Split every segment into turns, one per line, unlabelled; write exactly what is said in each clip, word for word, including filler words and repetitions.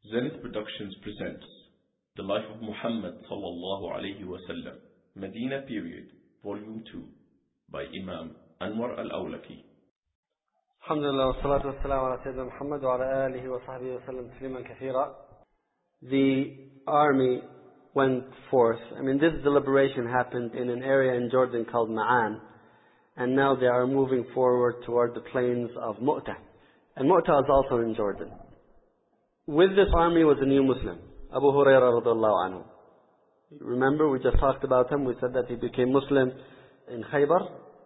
Zenith Productions presents The Life of Muhammad sallallahu alayhi wa sallam, Medina Period, Volume two, by Imam Anwar al-Awlaki.
Alhamdulillah wa salatu wa salam ala Sayyidina Muhammad wa ala alihi wa sahbihi wa sallam tasliman kathira. The army went forth. I mean, this deliberation happened in an area in Jordan called Ma'an, and now they are moving forward toward the plains of Mu'tah. And Mu'tah is also in Jordan. With this army was a new Muslim, Abu Hurairah radiallahu anhu. Remember, we just talked about him. We said that he became Muslim in Khaybar.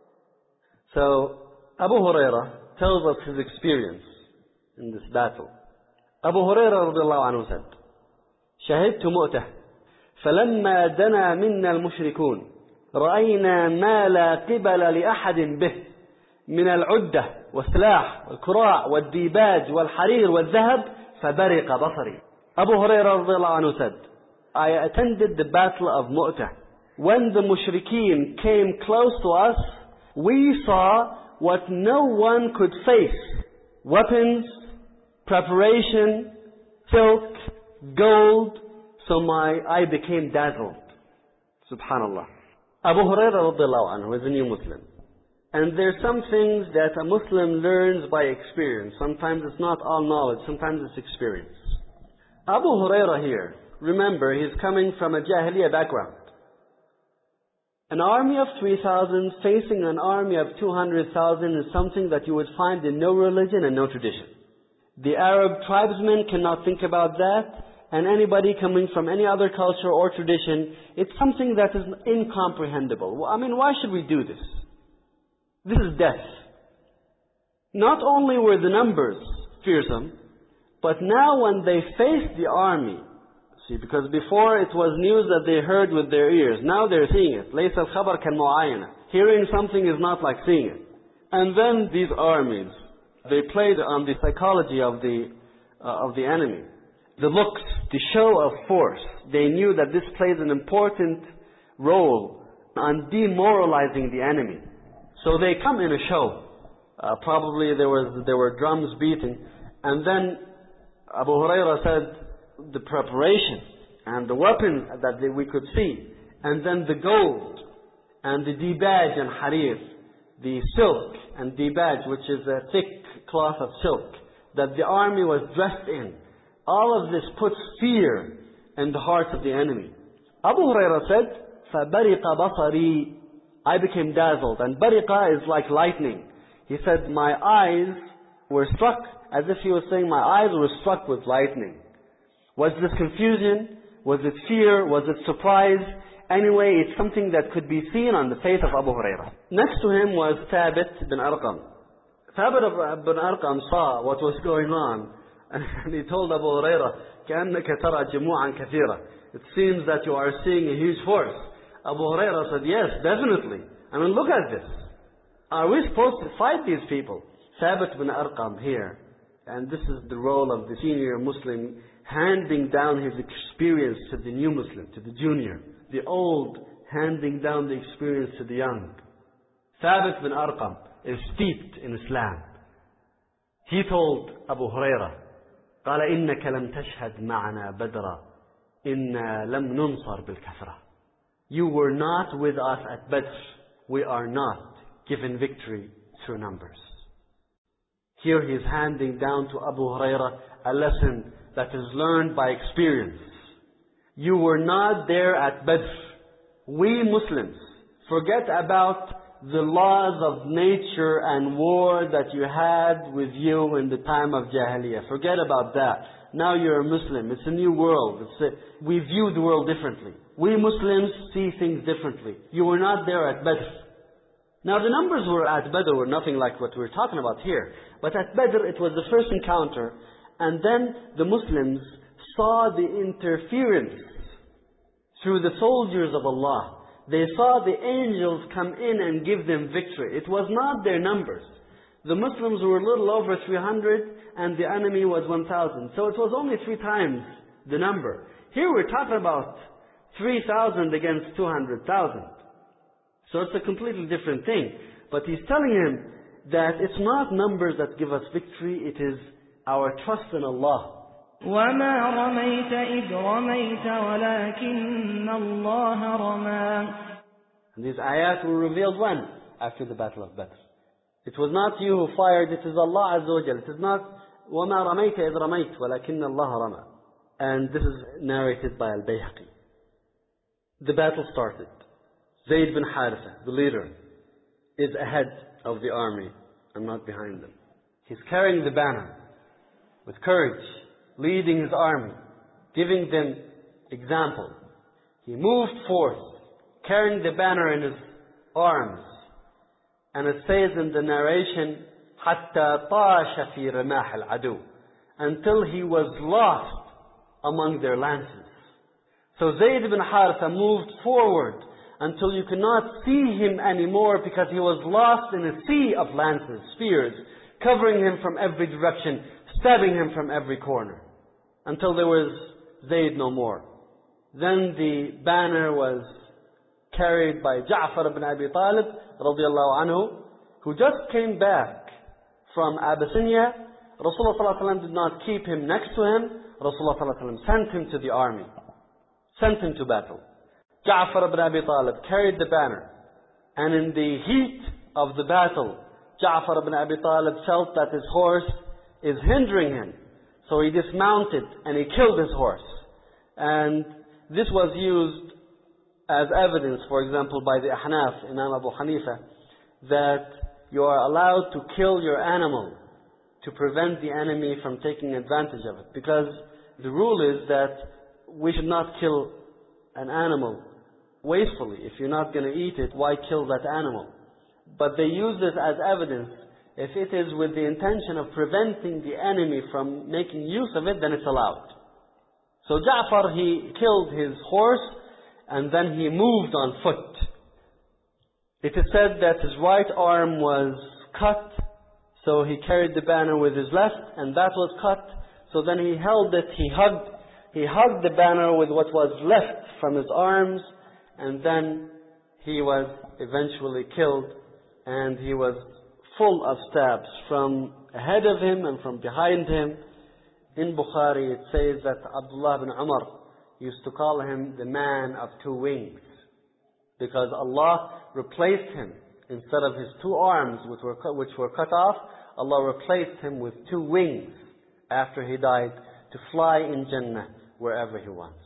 So, Abu Hurairah tells us his experience in this battle. Abu Hurairah radiallahu anhu said, شهدت مؤتة فلما دنا منا المشركون رأينا ما لا قبل لأحد به من العدة والسلاح والكراع والديباج والحرير والذهب فبرق بصري. Abu Hurairah radiallahu anhu said, I attended the battle of Mu'tah. When the mushrikeen came close to us, we saw what no one could face. Weapons, preparation, silk, gold. So my eye became dazzled. Subhanallah. Abu Hurairah radiallahu anhu is a new Muslim. And there are some things that a Muslim learns by experience. Sometimes it's not all knowledge, sometimes it's experience. Abu Hurairah here, remember, he's coming from a Jahiliyyah background. An army of three thousand facing an army of two hundred thousand is something that you would find in no religion and no tradition. The Arab tribesmen cannot think about that, and anybody coming from any other culture or tradition, it's something that is incomprehensible. I mean, why should we do this? This is death. Not only were the numbers fearsome, but now when they faced the army, see, because before it was news that they heard with their ears, now they're seeing it. لَيْسَ الْخَبَرْ كَالْمُعَايَنَةِ. Hearing something is not like seeing it. And then these armies, they played on the psychology of the, uh, of the enemy. The looks, the show of force. They knew that this plays an important role on demoralizing the enemy. So they come in a show. Uh, probably there was there were drums beating. And then Abu Hurairah said the preparation and the weapons that they, we could see. And then the gold and the dibaj and harir. The silk and dibaj, which is a thick cloth of silk that the army was dressed in. All of this puts fear in the hearts of the enemy. Abu Hurairah said, فَبَرِقَ بَصَرِي. I became dazzled. And bariqa is like lightning. He said, my eyes were struck, as if he was saying, my eyes were struck with lightning. Was this confusion? Was it fear? Was it surprise? Anyway, it's something that could be seen on the face of Abu Hurairah. Next to him was Thabit bin Arqam. Thabit bin Arqam saw what was going on. And he told Abu Hurairah, كَأَنَّكَ تَرَى جَمُوعًا كَثِيرًا. It seems that you are seeing a huge force. Abu Hurairah said, yes, definitely. I mean, look at this. Are we supposed to fight these people? Thabit bin Arqam here. And this is the role of the senior Muslim, handing down his experience to the new Muslim, to the junior. The old handing down the experience to the young. Thabit bin Arqam is steeped in Islam. He told Abu Hurairah, قال إنك لم تشهد معنا بدرا إنا لم ننصر بالكثرة. You were not with us at Badr. We are not given victory through numbers. Here he is handing down to Abu Hurairah a lesson that is learned by experience. You were not there at Badr. We Muslims, forget about the laws of nature and war that you had with you in the time of Jahiliyyah. Forget about that. Now you're a Muslim. It's a new world. It's a, we view the world differently. We Muslims see things differently. You were not there at Badr. Now the numbers were at Badr were nothing like what we're talking about here. But at Badr it was the first encounter. And then the Muslims saw the interference through the soldiers of Allah. They saw the angels come in and give them victory. It was not their numbers. The Muslims were a little over three hundred and the enemy was one thousand. So it was only three times the number. Here we're talking about three thousand against two hundred thousand. So it's a completely different thing. But he's telling him that it's not numbers that give us victory, it is our trust in Allah.
وَمَا رَمَيْتَ إِذْ رَمَيْتَ وَلَكِنَّ اللَّهَ رَمَى.
And these ayat were revealed when? After the Battle of Badr. It was not you who fired, it is Allah Azza wa Jal. It is not وَمَا رَمَيْتَ إِذْ رَمَيْتَ وَلَكِنَّ اللَّهَ رَمَى. And this is narrated by Al-Bayhaqi. The battle started. Zayd bin Haritha, the leader, is ahead of the army and not behind them. He's carrying the banner with courage, leading his army, giving them example. He moved forth, carrying the banner in his arms. And it says in the narration, حَتَّى طَاشَ فِي رِمَاحِ الْعَدُوِ, until he was lost among their lances. So Zayd ibn Haritha moved forward until you could not see him anymore because he was lost in a sea of lances, spears, covering him from every direction, stabbing him from every corner, until there was Zayd no more. Then the banner was carried by Ja'far ibn Abi Talib radiallahu anhu, who just came back from Abyssinia. Rasulullah sallallahu alaihi wasallam did not keep him next to him. Rasulullah sallallahu alaihi wasallam sent him to the army, sent him to battle. Ja'far ibn Abi Talib carried the banner, and in the heat of the battle, Ja'far ibn Abi Talib felt that his horse is hindering him. So he dismounted and he killed his horse. And this was used as evidence, for example, by the Ahnaf, Imam Abu Hanifa, that you are allowed to kill your animal to prevent the enemy from taking advantage of it. Because the rule is that we should not kill an animal wastefully. If you're not going to eat it, why kill that animal? But they use this as evidence. If it is with the intention of preventing the enemy from making use of it, then it's allowed. So Ja'far, he killed his horse and then he moved on foot. It is said that his right arm was cut, so he carried the banner with his left, and that was cut. So then he held it, he hugged, he hugged the banner with what was left from his arms, and then he was eventually killed, and he was full of stabs from ahead of him and from behind him. In Bukhari it says that Abdullah ibn Umar used to call him the man of two wings, because Allah replaced him, instead of his two arms which were cut, which were cut off, Allah replaced him with two wings after he died, to fly in Jannah wherever he wants.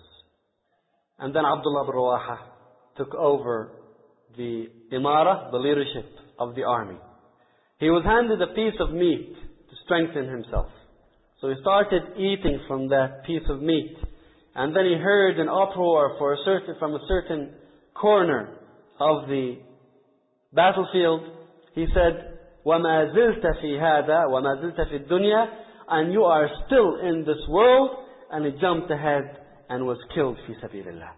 And then Abdullah ibn Rawaha took over the imara, the leadership of the army. He was handed a piece of meat to strengthen himself. So he started eating from that piece of meat. And then he heard an uproar for a certain, from a certain corner of the battlefield. He said, وَمَا زِلْتَ فِي هَذَا وَمَا زِلْتَ فِي الدُّنْيا, and you are still in this world. And he jumped ahead and was killed fi sabilillah.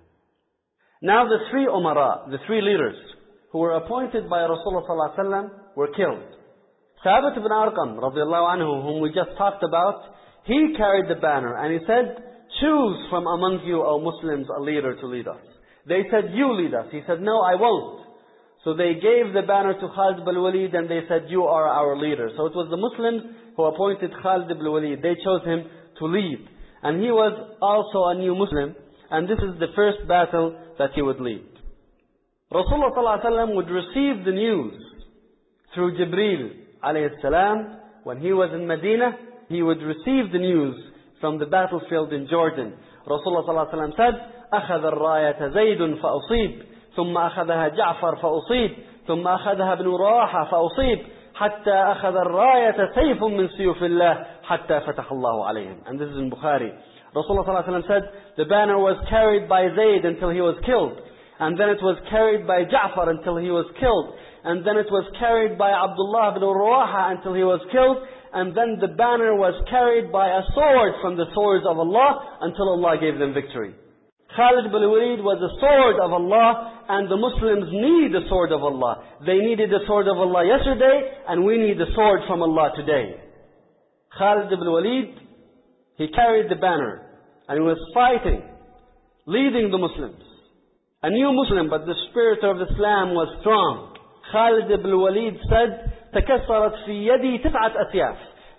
Now the three umara, the three leaders who were appointed by Rasulullah sallallahu alaihi wasallam were killed. Thabit ibn Arqam radiallahu anhu, whom we just talked about, he carried the banner and he said, choose from among you, O Muslims, a leader to lead us. They said, you lead us. He said, no, I won't. So they gave the banner to Khalid ibn Walid and they said, you are our leader. So it was the Muslims who appointed Khalid ibn Walid. They chose him to lead. And he was also a new Muslim. And this is the first battle that he would lead. Rasulullah sallallahu alaihi wasallam would receive the news through Jibreel alayhi salam. When he was in Medina, he would receive the news from the battlefield in Jordan. Rasulullah sallallahu alaihi wasallam said, أخذ الراية زيد فأصيب ثم أخذها جعفر فأصيب ثم أخذها ابن رواحة فأصيب حتى أخذ الراية سيف من سيوف الله حتى فتح الله عليهم. And this is in Bukhari. Rasulullah sallallahu alaihi wasallam said, the banner was carried by Zayd until he was killed. And then it was carried by Ja'far until he was killed. And then it was carried by Abdullah ibn Rawaha until he was killed. And then the banner was carried by a sword from the swords of Allah until Allah gave them victory. Khalid ibn Walid was a sword of Allah, and the Muslims need the sword of Allah. They needed the sword of Allah yesterday, and we need the sword from Allah today. Khalid ibn Walid, he carried the banner, and he was fighting, leading the Muslims. A new Muslim, but the spirit of Islam was strong. Khalid ibn Walid said, تكسرت في يدي تسعة أسياف.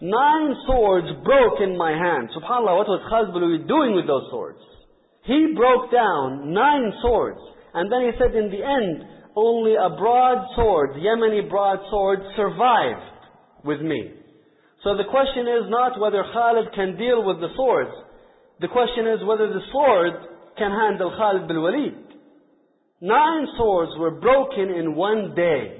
Nine swords broke in my hand. SubhanAllah, what was Khalid bin Walid doing with those swords? He broke down nine swords. And then he said in the end, only a broadsword, Yemeni broadsword, survived with me. So the question is not whether Khalid can deal with the swords. The question is whether the sword can handle Khalid bin Walid. Nine swords were broken in one day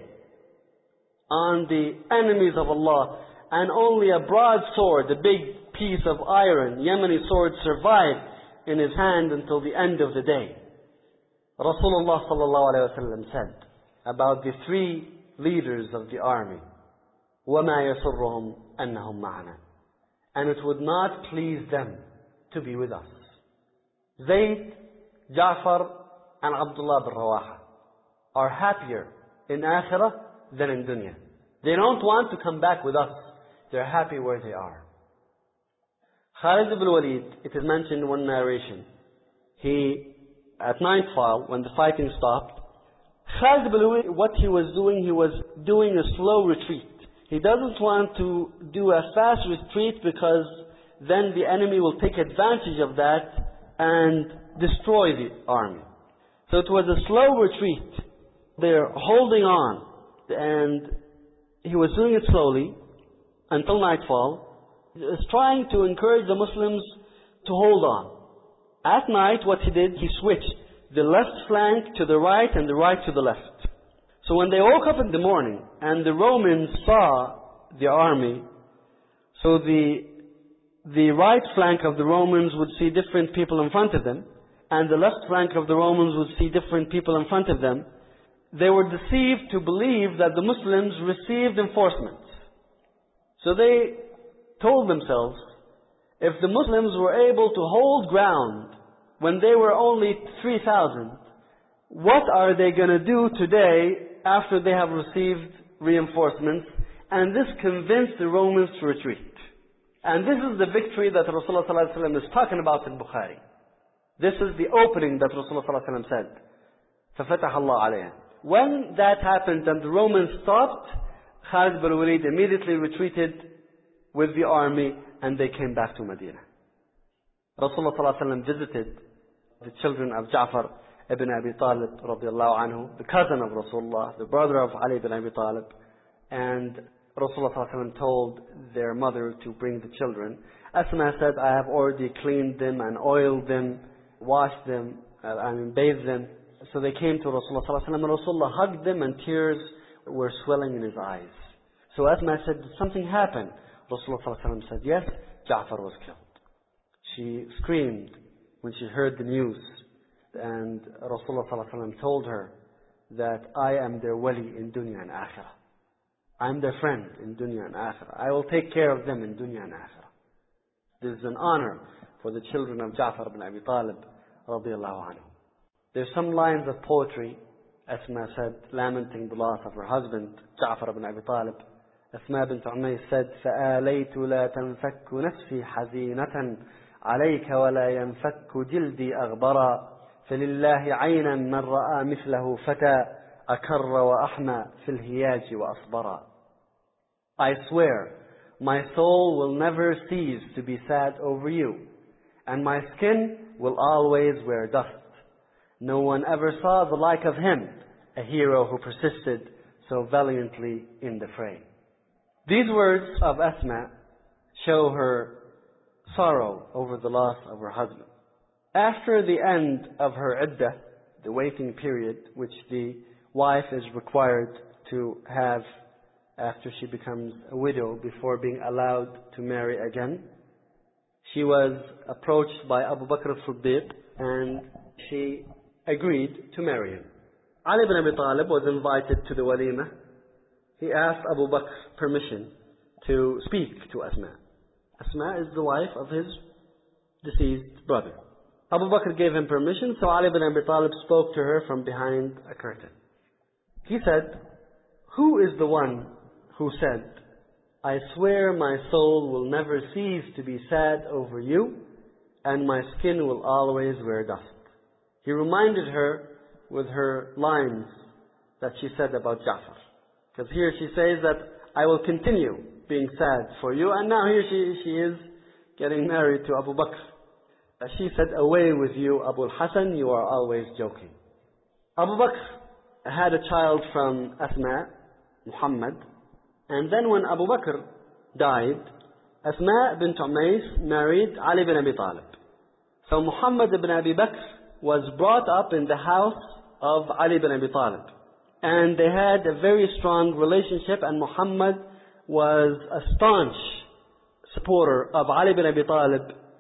on the enemies of Allah. And only a broadsword, a big piece of iron, Yemeni sword, survived in his hand until the end of the day. Rasulullah sallallahu alayhi wa sallam said about the three leaders of the army, وَمَا يَسُرُّهُمْ أَنَّهُمْ مَعَنَا. And it would not please them to be with us. Zayd, Ja'far, and Abdullah bin Rawaha are happier in Akhirah than in dunya. They don't want to come back with us. They're happy where they are. Khalid ibn Walid, it is mentioned in one narration, he, at nightfall, when the fighting stopped, Khalid ibn Walid, what he was doing, he was doing a slow retreat. He doesn't want to do a fast retreat because then the enemy will take advantage of that and destroy the army. So it was a slow retreat. They're holding on. And he was doing it slowly until nightfall. He was trying to encourage the Muslims to hold on. At night, what he did, he switched the left flank to the right and the right to the left. So when they woke up in the morning and the Romans saw the army, so the, the right flank of the Romans would see different people in front of them, and the left flank of the Romans would see different people in front of them. They were deceived to believe that the Muslims received enforcements. So they told themselves, if the Muslims were able to hold ground when they were only three thousand, what are they going to do today after they have received reinforcements? And this convinced the Romans to retreat. And this is the victory that Rasulullah sallallahu alaihi wasallam is talking about in Bukhari. This is the opening that Rasulullah sallallahu alaihi wasallam said. فَفَتَحَ اللَّهُ عَلَيْهِ. When that happened and the Romans stopped, Khalid bin Walid immediately retreated with the army and they came back to Medina. Rasulullah sallallahu alaihi wasallam visited the children of Ja'far ibn Abi Talib radiallahu anhu, the cousin of Rasulullah, the brother of Ali ibn Abi Talib, and Rasulullah sallallahu alaihi wasallam told their mother to bring the children. Asma said, I have already cleaned them and oiled them, washed them, uh, and bathed them. So they came to Rasulullah sallallahu alaihi wasallam, and Rasulullah hugged them and tears were swelling in his eyes. So Asma said, did something happen? Rasulullah sallallahu alaihi wasallam said, yes, Ja'far was killed. She screamed when she heard the news. And Rasulullah sallallahu alaihi wasallam told her that I am their wali in dunya and akhirah. I am their friend in dunya and akhirah. I will take care of them in dunya and akhirah. This is an honor for the children of Ja'far ibn Abi Talib radiallahu anhu. There's some lines of poetry, Asma said, lamenting the loss of her husband, Ja'far ibn Abi Talib. Asma bint Umayy said, فَآلَيْتُ لَا تَنْفَكُّ نَفْسِي حَزِينَةً عَلَيْكَ وَلَا يَنْفَكُّ جِلْدِي أَغْبَرًا فَلِلَّهِ عَيْنًا مَنْ رَأَى مِثْلَهُ فَتَى أَكَرَّ وَأَحْمَى فِي الْهِيَاجِ وَأَصْبَرًا. I swear, my soul will never cease to be sad over you, and my skin will always wear dust. No one ever saw the like of him, a hero who persisted so valiantly in the fray. These words of Asma show her sorrow over the loss of her husband. After the end of her iddah, the waiting period, which the wife is required to have after she becomes a widow before being allowed to marry again, she was approached by Abu Bakr as-Siddiq and she agreed to marry him. Ali ibn Abi Talib was invited to the walima. He asked Abu Bakr permission to speak to Asma. Asma is the wife of his deceased brother. Abu Bakr gave him permission, so Ali ibn Abi Talib spoke to her from behind a curtain. He said, who is the one who said, I swear my soul will never cease to be sad over you, and my skin will always wear dust. He reminded her with her lines that she said about Ja'far. Because here she says that I will continue being sad for you. And now here she, she is getting married to Abu Bakr. Uh, she said, away with you, Abu al-Hasan, you are always joking. Abu Bakr had a child from Asma, Muhammad. And then when Abu Bakr died, Asma bint Umays married Ali bin Abi Talib. So Muhammad ibn Abi Bakr was brought up in the house of Ali bin Abi Talib. And they had a very strong relationship, and Muhammad was a staunch supporter of Ali bin Abi Talib,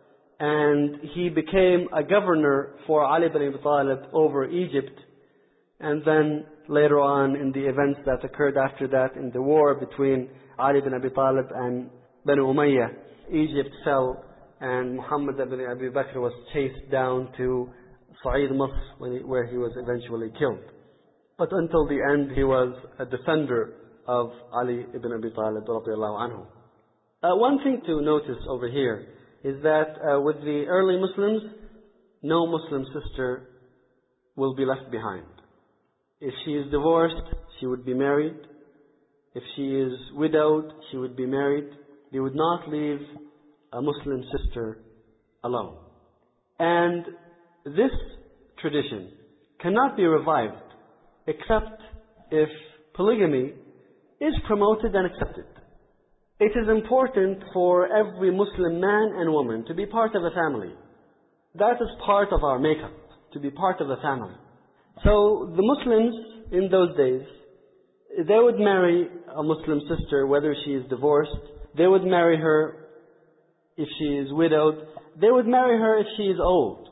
and he became a governor for Ali bin Abi Talib over Egypt. And then later on in the events that occurred after that, in the war between Ali bin Abi Talib and Banu Umayyah, Egypt fell, and Muhammad ibn Abi Bakr was chased down to Sa'id Masr, where he was eventually killed. But until the end, he was a defender of Ali ibn Abi Talib radiallahu anhu. Uh, one thing to notice over here is that uh, with the early Muslims, no Muslim sister will be left behind. If she is divorced, she would be married. If she is widowed, she would be married. They would not leave a Muslim sister alone. And this tradition cannot be revived except if polygamy is promoted and accepted. It is important for every Muslim man and woman to be part of a family. That is part of our makeup, to be part of a family. So the Muslims in those days, they would marry a Muslim sister whether she is divorced. They would marry her if she is widowed. They would marry her if she is old.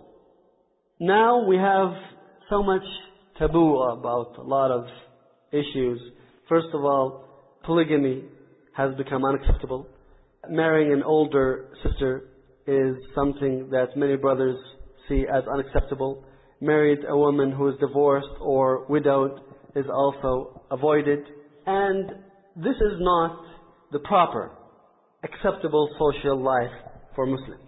Now we have so much taboo about a lot of issues. First of all, polygamy has become unacceptable. Marrying an older sister is something that many brothers see as unacceptable. Married a woman who is divorced or widowed is also avoided. And this is not the proper, acceptable social life for Muslims.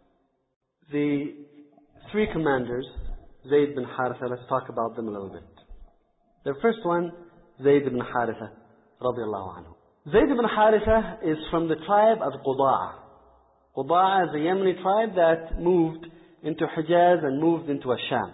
The three commanders, Zayd bin Haritha, let's talk about them a little bit. The first one, Zayd bin Haritha, radiallahu anhu. Zayd bin Haritha is from the tribe of Qudaa. Qudaa is a Yemeni tribe that moved into Hijaz and moved into Asham.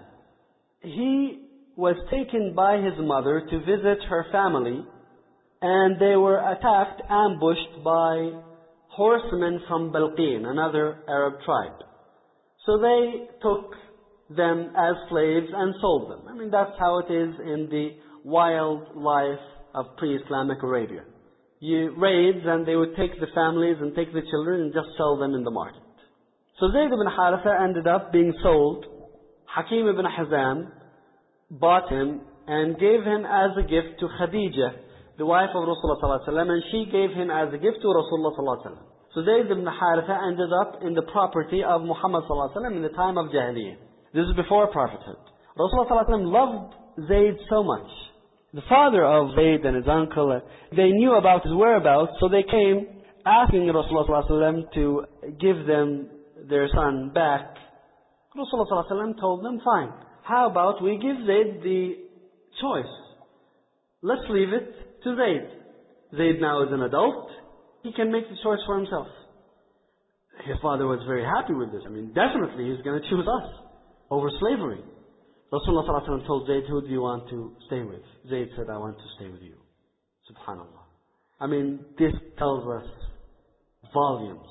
He was taken by his mother to visit her family, and they were attacked, ambushed by horsemen from Balqin, another Arab tribe. So they took them as slaves and sold them. I mean, that's how it is in the wild life of pre-Islamic Arabia. You raids, and they would take the families and take the children and just sell them in the market. So Zayd ibn Haritha ended up being sold. Hakim ibn Hizam bought him and gave him as a gift to Khadijah, the wife of Rasulullah sallallahu alaihi wasallam, and she gave him as a gift to Rasulullah sallallahu alaihi wasallam. So Zayd ibn Haritha ended up in the property of Muhammad sallallahu alaihi wasallam in the time of Jahiliyyah. This is before prophethood. Rasulullah sallallahu alaihi wasallam loved Zayd so much. The father of Zayd and his uncle, they knew about his whereabouts, so they came asking Rasulullah sallallahu alaihi wasallam to give them their son back. Rasulullah sallallahu alaihi wasallam told them, fine. How about we give Zayd the choice? Let's leave it to Zayd. Zayd now is an adult. He can make the choice for himself. His father was very happy with this. I mean, definitely he's going to choose us over slavery. Rasulullah sallallahu alaihi wasallam told Zayd, who do you want to stay with? Zayd said, I want to stay with you. Subhanallah. I mean, this tells us volumes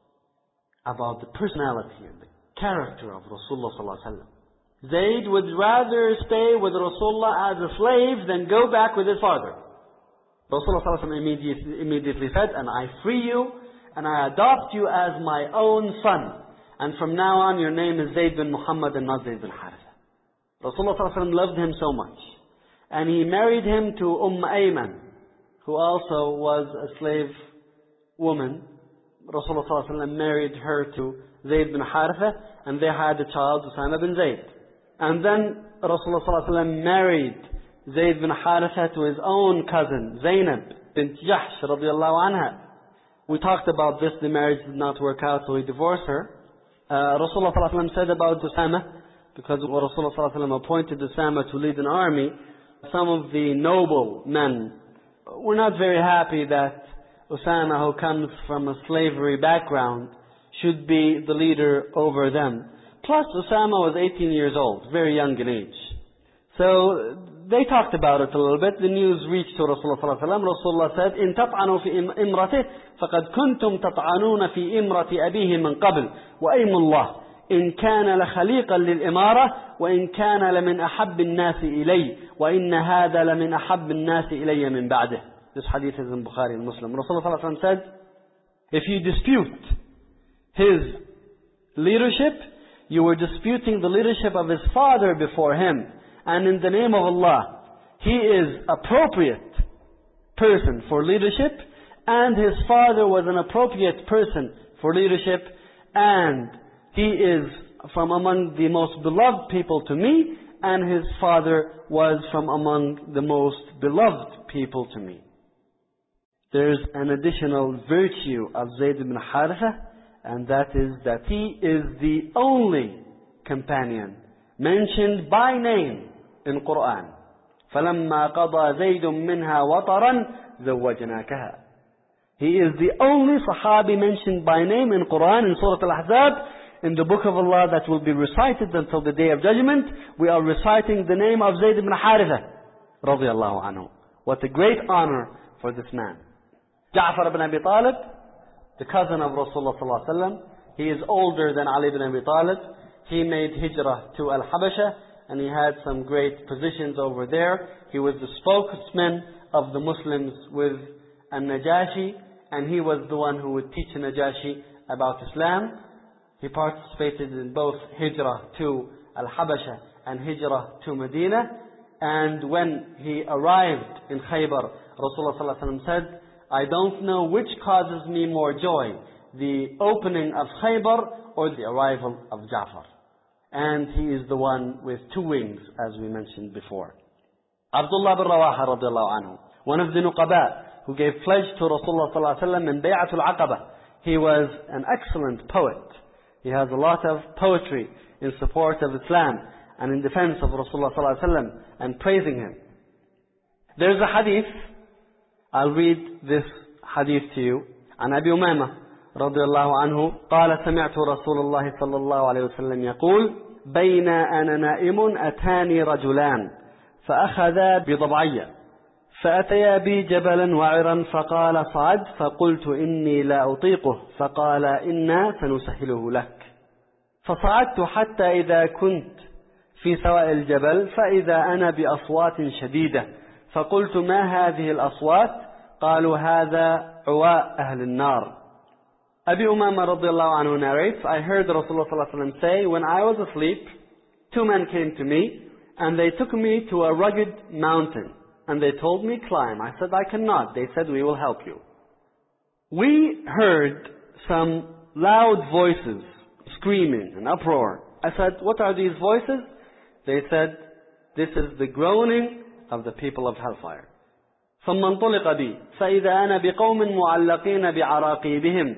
about the personality and the character of Rasulullah sallallahu alaihi wasallam. Zayd would rather stay with Rasulullah as a slave than go back with his father. Rasulullah sallallahu alaihi wasallam immediately, immediately said, and I free you, and I adopt you as my own son. And from now on, your name is Zayd bin Muhammad and not Zayd bin Haritha. Rasulullah sallallahu alaihi wasallam loved him so much. And he married him to Umm Ayman, who also was a slave woman. Rasulullah sallallahu alaihi wasallam married her to Zayd bin Haritha, and they had a child, Usama bin Zayd. And then Rasulullah sallallahu alaihi wasallam married Zayd bin Haritha to his own cousin, Zainab bint Jahsh radiallahu anha. We talked about this, the marriage did not work out, so he divorced her. Uh, Rasulullah sallallahu alaihi wasallam said about Usama, because when Rasulullah sallallahu alaihi wasallam appointed Usama to lead an army, some of the noble men were not very happy that Usama, who comes from a slavery background, should be the leader over them. Plus, Usama was eighteen years old, very young in age. So, they talked about it a little bit. The news reached to Rasulullah sallallahu alaihi wasallam. Rasulullah said, إن تطعنوا في إمرته فقد كنتم تطعنون في إمرة أبيه من قبل وأيم الله إن كان لخليقا للإمارة وإن كان لمن أحب الناس إلي وإن هذا لمن أحب الناس إلي من بعده. This hadith is in Bukhari and Muslim. Rasulullah sallallahu alaihi wasallam said, if you dispute his leadership, you were disputing the leadership of his father before him. And in the name of Allah, he is appropriate person for leadership, and his father was an appropriate person for leadership, and he is from among the most beloved people to me, and his father was from among the most beloved people to me. There's an additional virtue of Zayd ibn Haritha, and that is that he is the only companion mentioned by name in Quran. فَلَمَّا قَضَى زَيْدٌ مِّنْهَا وَطَرًا زَوَّجْنَاكَهَا. He is the only Sahabi mentioned by name in Quran, in Surah Al-Ahzab, in the book of Allah that will be recited until the Day of Judgment. We are reciting the name of Zayd ibn Haritha radiyallahu anhu. What a great honor for this man. Ja'far ibn Abi Talib, the cousin of Rasulullah sallallahu alaihi wasallam, he is older than Ali ibn Abi Talib. He made hijrah to Al-Habasha, and he had some great positions over there. He was the spokesman of the Muslims with An-Najashi, and he was the one who would teach Najashi about Islam. He participated in both hijrah to Al-Habasha and hijrah to Medina. And when he arrived in Khaybar, Rasulullah sallallahu alaihi wasallam said, I don't know which causes me more joy, the opening of Khaybar or the arrival of Ja'far. And he is the one with two wings, as we mentioned before. Abdullah bin Rawaha radiallahu anhu, one of the Nuqaba, who gave pledge to Rasulullah sallallahu alaihi wasallam in Bay'atul Aqaba. He was an excellent poet. He has a lot of poetry in support of Islam and in defense of Rasulullah sallallahu alaihi wasallam and praising him. There's a hadith. I'll read this hadith to you. عن أبي أمامة رضي الله عنه قال سمعت رسول الله صلى الله عليه وسلم يقول بين أنا نائم أتاني رجلان فأخذا بضبعي فأتيا بي جبلا وعرا فقال صعد فقلت إني لا أطيقه فقال إنا سنسهله لك فصعدت حتى إذا كنت في سواء الجبل فإذا أنا بأصوات شديدة فقلت ما هذه الأصوات قالوا هذا عواء أهل النار. Abi Umama radiallahu anhu narrates, I heard Rasulullah sallallahu alaihi wasallam say, when I was asleep, two men came to me, and they took me to a rugged mountain, and they told me climb. I said, I cannot. They said, we will help you. We heard some loud voices, screaming and uproar. I said, what are these voices? They said, this is the groaning of the people of hellfire. ثم انطلق بي فإذا أنا بقوم معلقين بعراقيبهم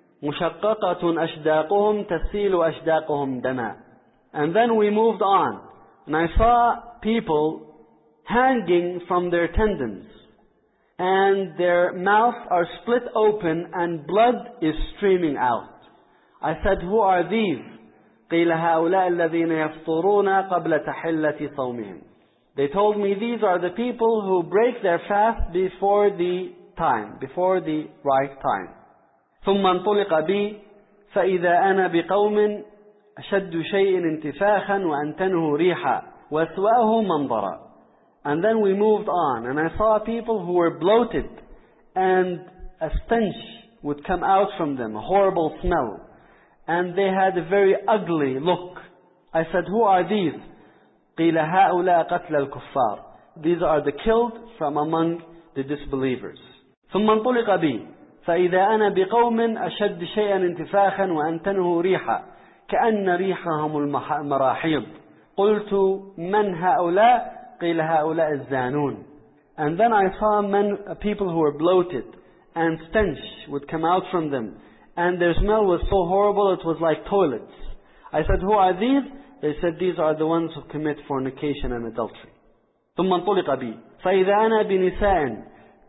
مشققة أشداقهم تسيل أشداقهم دما. And then we moved on, and I saw people hanging from their tendons, and their mouths are split open and blood is streaming out. I said, who are these? قيل هؤلاء الذين يفطرون قبل تحلة صومهم. They told me these are the people who break their fast before the time, before the right time. ثم انطلق بي فإذا أنا بقوم أشد شيء انتفاخا وأنتنه ريحا وأسوأه منظرا. And then we moved on, and I saw people who were bloated, and a stench would come out from them, a horrible smell. And they had a very ugly look. I said, who are these? قِيلَ هَؤُلَاءَ قَتْلَ الْكُفَّارِ. These are the killed from among the disbelievers. ثُمَّ انطُلِقَ بِي فإذا أنا بقوم أشد شيئا انتفاخا وأنتنه ريحا كأن ريحهم المراحيض قلت من هؤلاء قيل هؤلاء الزانون. And then I saw men, people who were bloated, and stench would come out from them, and their smell was so horrible it was like toilets. I said, who are these? They said, these are the ones who commit fornication and adultery. ثم انطلق بي فإذا أنا بنساء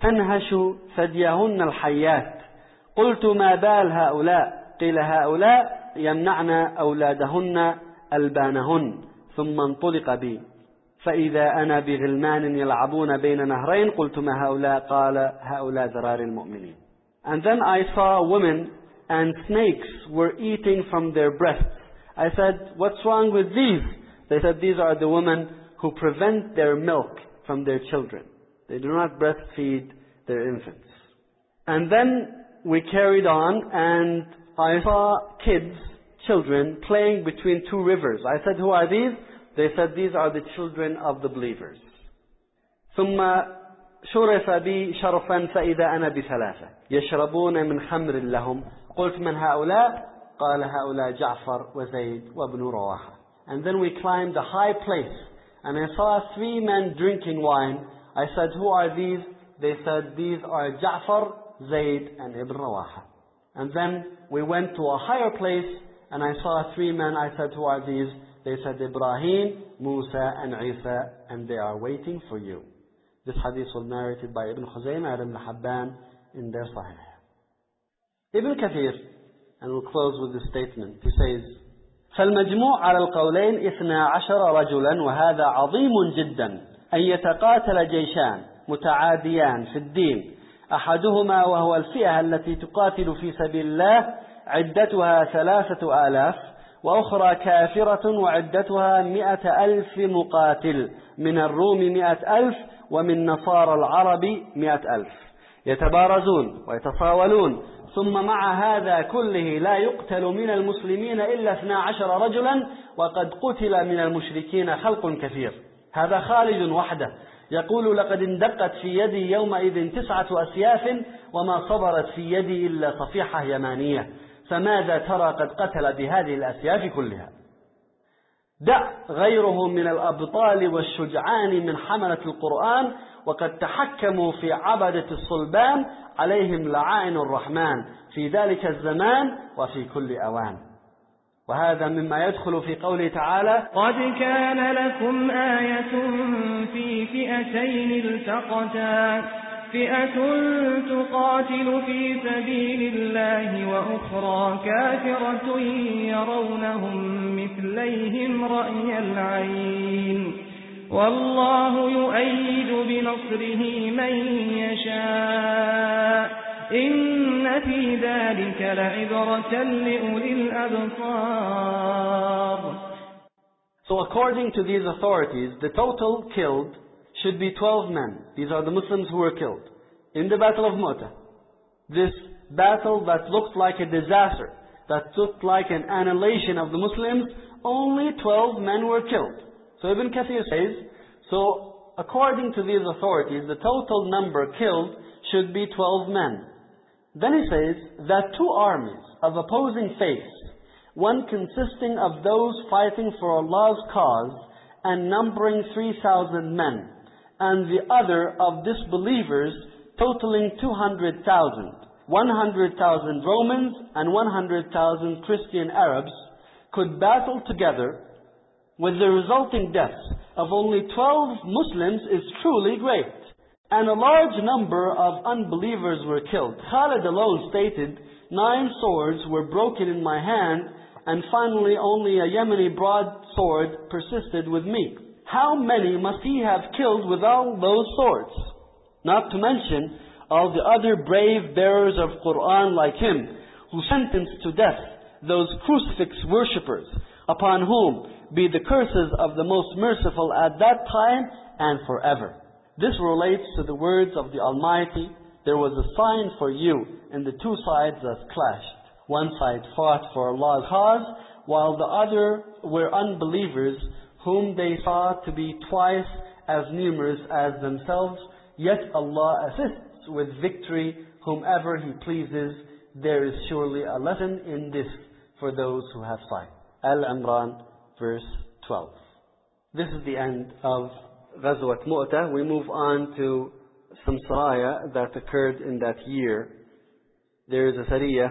أنهش ثديهن الحيات قلت ما بال هؤلاء قيل هؤلاء يمنعن أولادهن ألبانهن ثم انطلق بي فإذا أنا بغلمان يلعبون بين نهرين قلت ما هؤلاء قال هؤلاء ذرار المؤمنين. And then I saw women and snakes were eating from their breasts. I said, what's wrong with these? They said, these are the women who prevent their milk from their children. They do not breastfeed their infants. And then we carried on and I saw kids, children, playing between two rivers. I said, who are these? They said, these are the children of the believers. ثم شرف بي شرفا فإذا أنا بثلاثة يشربون من خمر لهم قلت من هؤلاء قال هؤلاء جعفر وزيد وابن رواحة. And then we climbed a high place and I saw three men drinking wine. I said, who are these? They said, these are Ja'far, Zayd and Ibn Rawaha. And then we went to a higher place and I saw three men. I said, who are these? They said, Ibrahim, Musa and Isa, and they are waiting for you. This hadith was narrated by Ibn Khuzaymah and Ibn Habban in their Sahih. Ibn Kathir, and we'll close with this statement, he says, فالمجموع على القولين اثنا عشر رجلا وهذا عظيم جدا أن يتقاتل جيشان متعاديان في الدين أحدهما وهو الفئة التي تقاتل في سبيل الله عدتها ثلاثة آلاف وأخرى كافرة وعدتها مئة ألف مقاتل من الروم مئة ألف ومن نصارى العرب مئة ألف يتبارزون ويتصاولون ثم مع هذا كله لا يقتل من المسلمين إلا اثنا عشر رجلا وقد قتل من المشركين خلق كثير. هذا خالد وحده يقول لقد اندقت في يدي يومئذ تسعة أسياف وما صبرت في يدي إلا صفيحة يمانية فماذا ترى قد قتل بهذه الأسياف كلها. دع غيرهم من الأبطال والشجعان من حملة القرآن وقد تحكموا في عبدة الصلبان عليهم لعائن الرحمن في ذلك الزمان وفي كل أوان. وهذا مما يدخل في قوله تعالى
قد كان لكم آية في فئتين التقتا فئة تقاتل في سبيل الله وأخرى كافرة يرونهم مثليهم رأي العين والله يؤيد بنصره من يشاء إن في ذلك لعبرة لأولي الأبصار.
So according to these authorities, the total killed should be twelve men. These are the Muslims who were killed in the Battle of Mu'tah. This battle that looked like a disaster, that looked like an annihilation of the Muslims, only twelve men were killed. So Ibn Kathir says, so according to these authorities, the total number killed should be twelve men. Then he says that two armies of opposing faiths, one consisting of those fighting for Allah's cause and numbering three thousand men, and the other of disbelievers totaling two hundred thousand, one hundred thousand Romans and one hundred thousand Christian Arabs, could battle together with the resulting deaths of only twelve Muslims is truly great. And a large number of unbelievers were killed. Khalid alone stated, nine swords were broken in my hand, and finally only a Yemeni broadsword persisted with me. How many must he have killed with all those swords? Not to mention all the other brave bearers of Quran like him, who sentenced to death those crucifix worshippers, upon whom be the curses of the most merciful at that time and forever. This relates to the words of the Almighty, there was a sign for you in the two sides that clashed. One side fought for Allah's cause, while the other were unbelievers, whom they saw to be twice as numerous as themselves, yet Allah assists with victory whomever He pleases. There is surely a lesson in this for those who have sight. Al-Imran, verse twelve. This is the end of Ghazwat Mu'tah. We move on to some saraya that occurred in that year. There is a sariyah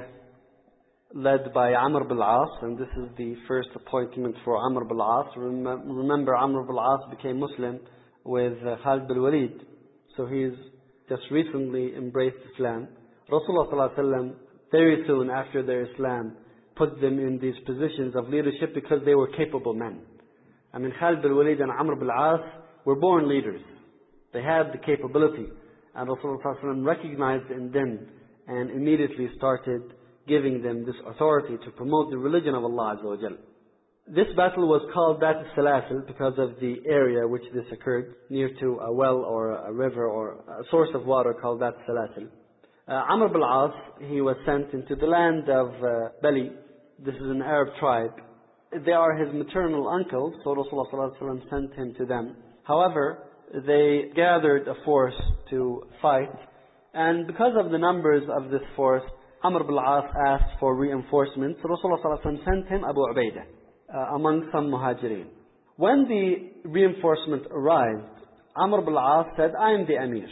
led by Amr bil As, and this is the first appointment for Amr bil As. Remember, Amr bil As became Muslim with Khalid bil Walid, so he is just recently embraced Islam. Rasulullah sallallahu alaihi wasallam, very soon after their Islam, put them in these positions of leadership because they were capable men. I mean, Khalid bin Walid and Amr bin al-As were born leaders. They had the capability. And Rasulullah sallallahu alaihi wasallam recognized in them and immediately started giving them this authority to promote the religion of Allah Azza wa Jal. This battle was called That al-Salasil because of the area which this occurred, near to a well or a river or a source of water called That al-Salasil. Uh, Amr bin al-As, he was sent into the land of uh, Bali. This is an Arab tribe. They are his maternal uncles, so Rasulullah sallallahu alaihi wasallam sent him to them. However, they gathered a force to fight, and because of the numbers of this force, Amr bin al-As asked for reinforcements. So Rasulullah sallallahu alaihi wasallam sent him Abu Ubaidah uh, among some Muhajirin. When the reinforcement arrived, Amr bin al-As said, I am the Amir.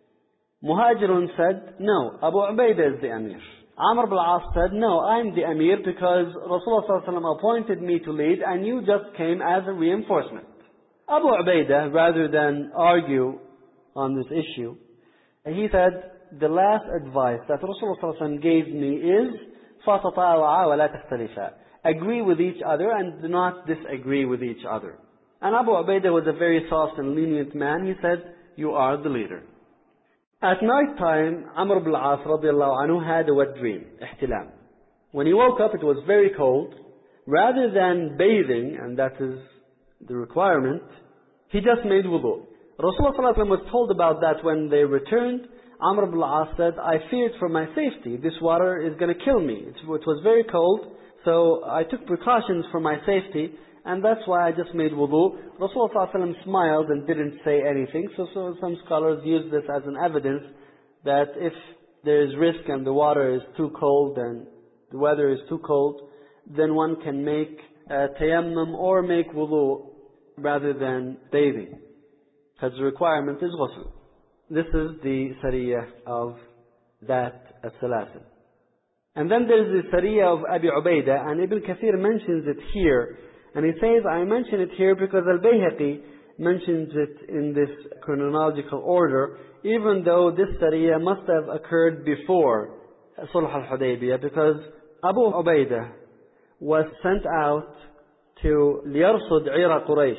Muhajirun said, no, Abu Ubaidah is the Amir. Amr bin al-As said, no, I am the Amir because Rasulullah sallallahu alaihi wasallam appointed me to lead and you just came as a reinforcement. Abu Ubaidah, rather than argue on this issue, he said, the last advice that Rasulullah sallallahu alaihi wasallam gave me is, فَتَطَاوَعَا وَلَا تَخْتَلِفَا. Agree with each other and do not disagree with each other. And Abu Ubaidah was a very soft and lenient man. He said, you are the leader. At night time, Amr bin al-As radiallahu anhu had a wet dream, ihtilam. When he woke up, it was very cold. Rather than bathing, and that is the requirement, he just made wudu. Rasulullah sallallahu alaihi wasallam was told about that when they returned. Amr bin al-As said, I feared for my safety. This water is going to kill me. It was very cold, so I took precautions for my safety, and that's why I just made wudu. Rasulullah sallallahu alaihi wasallam smiled and didn't say anything. So, so some scholars use this as an evidence that if there is risk and the water is too cold and the weather is too cold, then one can make a tayammum or make wudu rather than bathing. Because the requirement is ghusl. This is the Sariyah of that al-Salasil. And then there is the Sariyah of Abi Ubaidah, and Ibn Kathir mentions it here. And he says, I mention it here because Al-Bayhaqi mentions it in this chronological order, even though this Sariyah must have occurred before Sulh al-Hudaybiyah, because Abu Ubaidah was sent out to ليرصد عير قريش,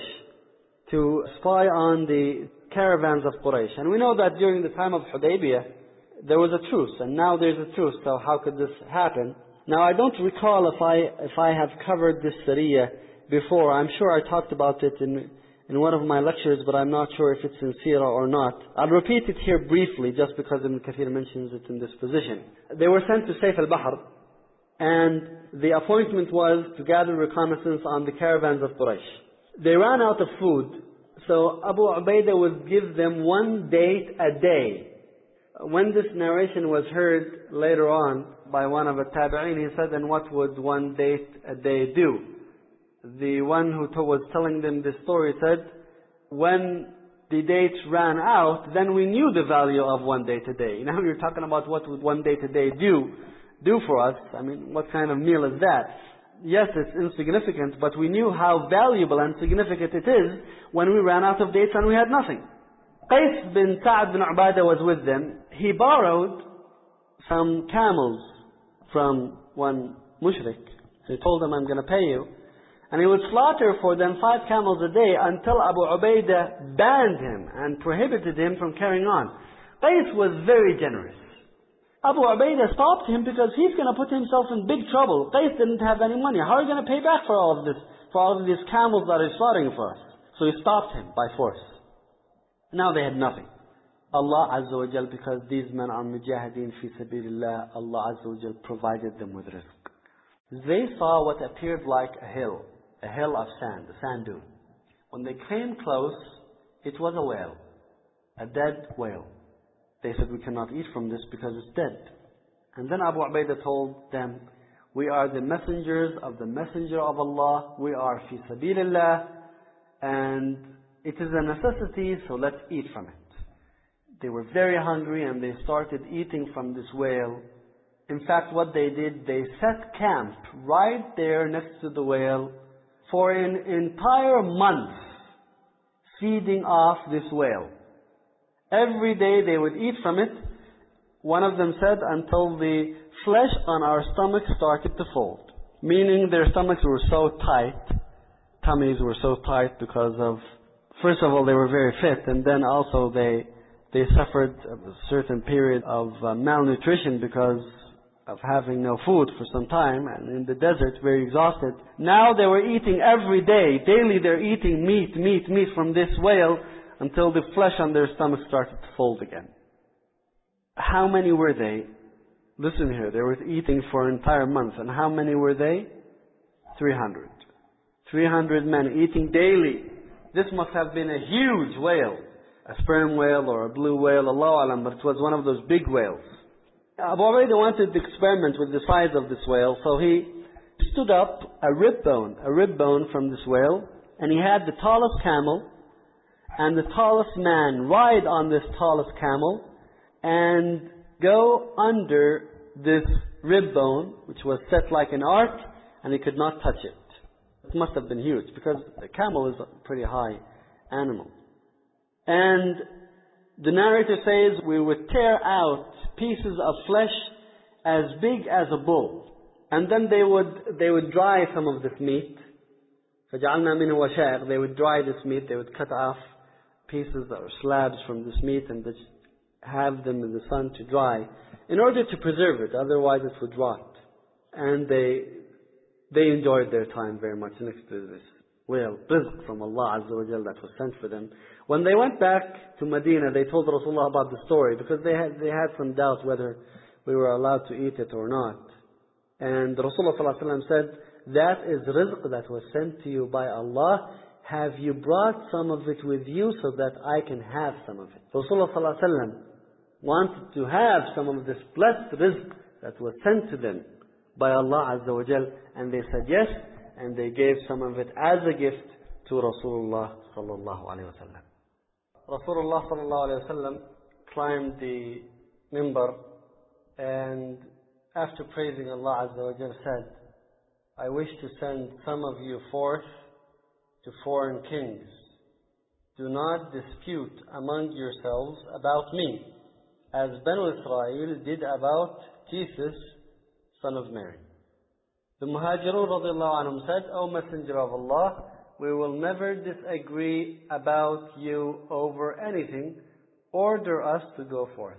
to spy on the caravans of Quraysh. And we know that during the time of Hudaybiyah, there was a truce, and now there's a truce, so how could this happen? Now I don't recall if I if I have covered this Sariyah before. I'm sure I talked about it in, in one of my lectures, but I'm not sure if it's in Sirah or not. I'll repeat it here briefly, just because Ibn Kathir mentions it in this position. They were sent to Sayf al-Bahr, and the appointment was to gather reconnaissance on the caravans of Quraysh. They ran out of food, so Abu Ubaidah would give them one date a day. When this narration was heard later on by one of the tabi'in, he said, and what would one date a day do? The one who was telling them this story said, when the dates ran out, then we knew the value of one date a day. Now you're talking about what would one date a day do, do for us. I mean, what kind of meal is that? Yes, it's insignificant, but we knew how valuable and significant it is when we ran out of dates and we had nothing. Qais bin Sa'ad bin Ubadah was with them. He borrowed some camels from one mushrik. He told them, I'm going to pay you. And he would slaughter for them five camels a day until Abu Ubaidah banned him and prohibited him from carrying on. Qais was very generous. Abu Ubaidah stopped him because he's going to put himself in big trouble. Qais didn't have any money. How are you going to pay back for all of this, for all of these camels that he's slaughtering for us? So he stopped him by force. Now they had nothing. Allah Azza wa Jal, because these men are mujahideen fi sabilillah, Allah Azza wa Jal provided them with rizq. They saw what appeared like a hill, a hill of sand, a sand dune. When they came close, it was a whale, a dead whale. They said, we cannot eat from this because it's dead. And then Abu Ubaidah told them, we are the messengers of the messenger of Allah, we are fi sabilillah, and it is a necessity, so let's eat from it. They were very hungry and they started eating from this whale. In fact, what they did, they set camp right there next to the whale for an entire month, feeding off this whale. Every day they would eat from it. One of them said, until the flesh on our stomachs started to fold. Meaning their stomachs were so tight, tummies were so tight because of, first of all, they were very fit, and then also they they suffered a certain period of uh, malnutrition because of having no food for some time, and in the desert, very exhausted. Now they were eating every day. Daily they're eating meat, meat, meat from this whale until the flesh on their stomach started to fold again. How many were they? Listen here, they were eating for an entire month. And how many were they? three hundred. three hundred men eating daily. This must have been a huge whale. A sperm whale or a blue whale, Allahu Alam, but it was one of those big whales. Abu Ubaidah wanted to experiment with the size of this whale, so he stood up a rib bone, a rib bone from this whale, and he had the tallest camel, and the tallest man ride on this tallest camel, and go under this rib bone, which was set like an arc, and he could not touch it. It must have been huge, because the camel is a pretty high animal. And the narrator says, we would tear out pieces of flesh as big as a bull. And then they would they would dry some of this meat. فَجَعَلْنَا مِنْهُ وَشَاءٍ. They would dry this meat, they would cut off pieces or slabs from this meat and just have them in the sun to dry in order to preserve it, otherwise it would rot. And they they enjoyed their time very much next to this whale, rizq from Allah Azza wa Jal that was sent for them. When they went back to Medina, they told Rasulullah about the story because they had they had some doubt whether we were allowed to eat it or not. And Rasulullah Sallallahu Alaihi Wasallam said, that is rizq that was sent to you by Allah. Have you brought some of it with you so that I can have some of it? Rasulullah Sallallahu Alaihi Wasallam wanted to have some of this blessed rizq that was sent to them by Allah Azza wa Jal, and they said yes, and they gave some of it as a gift to Rasulullah Sallallahu Alaihi Wasallam. Rasulullah Sallallahu Alaihi Wasallam climbed the mimbar, and after praising Allah Azza wa Jal said, I wish to send some of you forth to foreign kings. Do not dispute among yourselves about me, as Banu Israel did about Jesus, son of Mary. The Muhajirun radiallahu anhum said, O Messenger of Allah, we will never disagree about you over anything. Order us to go forth.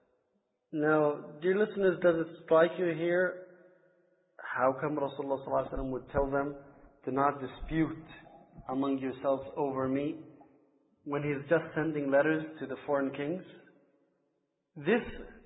Now, dear listeners, does it strike you here how come Rasulullah sallallahu alaihi wasallam would tell them to not dispute among yourselves over me when he's just sending letters to the foreign kings? This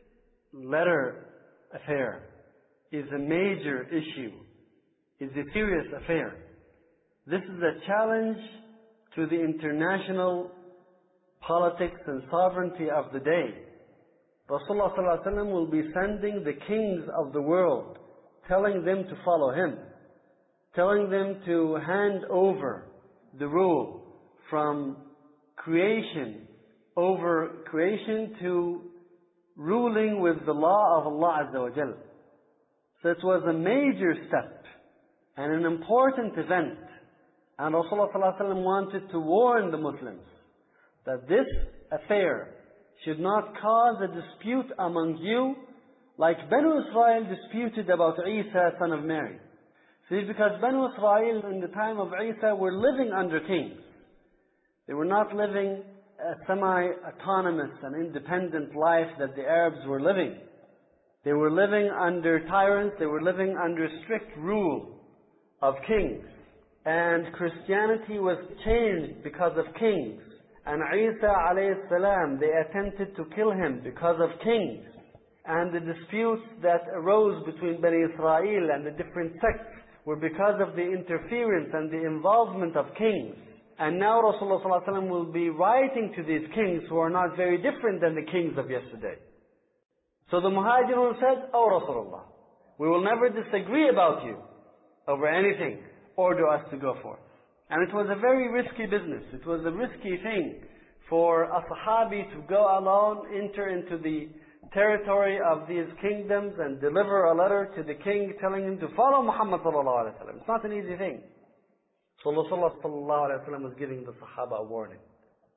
letter affair is a major issue, is a serious affair. This is a challenge to the international politics and sovereignty of the day. Rasulullah sallallahu alaihi wasallam will be sending the kings of the world, telling them to follow him, telling them to hand over the rule from creation over creation to ruling with the law of Allah Azza wa Jal. So it was a major step and an important event. And Rasulullah sallallahu alaihi wasallam wanted to warn the Muslims that this affair should not cause a dispute among you like Banu Israel disputed about Isa, son of Mary. See, because Banu Israel in the time of Isa were living under kings. They were not living a semi-autonomous and independent life that the Arabs were living. They were living under tyrants, they were living under strict rule of kings. And Christianity was changed because of kings. And Isa alayhi salam, they attempted to kill him because of kings. And the disputes that arose between Bani Israel and the different sects were because of the interference and the involvement of kings. And now Rasulullah sallallahu alaihi wasallam will be writing to these kings who are not very different than the kings of yesterday. So the Muhajirun said, O Rasulullah, we will never disagree about you over anything. Order us to go forth. And it was a very risky business. It was a risky thing for a Sahabi to go alone, enter into the territory of these kingdoms and deliver a letter to the king telling him to follow Muhammad sallallahu alaihi wasallam. It's not an easy thing. So Rasulullah sallallahu alaihi wasallam was giving the Sahaba a warning.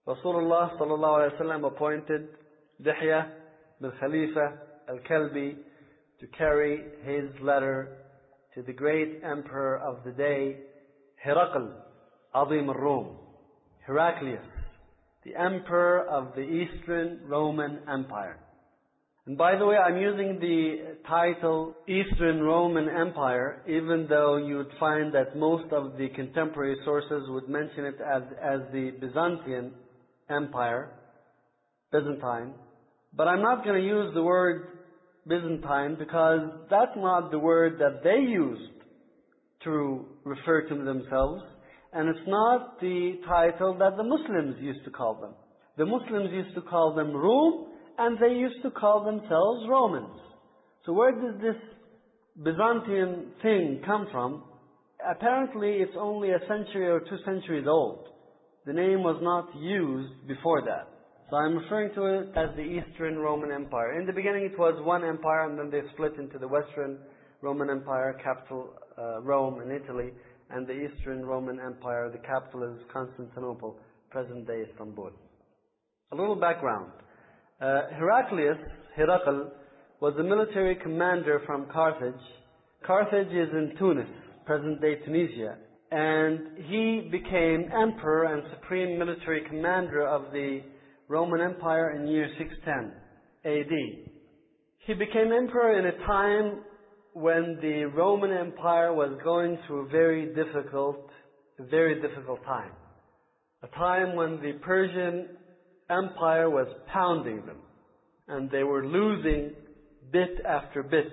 Rasulullah sallallahu alayhi wa sallam appointed Dihya bin Khalifa al-Kalbi to carry his letter to the great emperor of the day, Herakl, Azim al-Rum, Heraclius, the emperor of the Eastern Roman Empire. And by the way, I'm using the title Eastern Roman Empire, even though you would find that most of the contemporary sources would mention it as, as the Byzantine Empire, Byzantine. But I'm not going to use the word Byzantine because that's not the word that they used to refer to themselves. And it's not the title that the Muslims used to call them. The Muslims used to call them Rum, and they used to call themselves Romans. So where did this Byzantine thing come from? Apparently it's only a century or two centuries old. The name was not used before that. So I'm referring to it as the Eastern Roman Empire. In the beginning it was one empire, and then they split into the Western Roman Empire, capital uh, Rome in Italy, and the Eastern Roman Empire, the capital is Constantinople, present-day Istanbul. A little background. Uh, Heraclius, Herakl, was a military commander from Carthage. Carthage is in Tunis, present-day Tunisia. And he became emperor and supreme military commander of the Roman Empire in year six ten A D. He became emperor in a time when the Roman Empire was going through a very difficult, very difficult time. A time when the Persian Empire was pounding them, and they were losing bit after bit,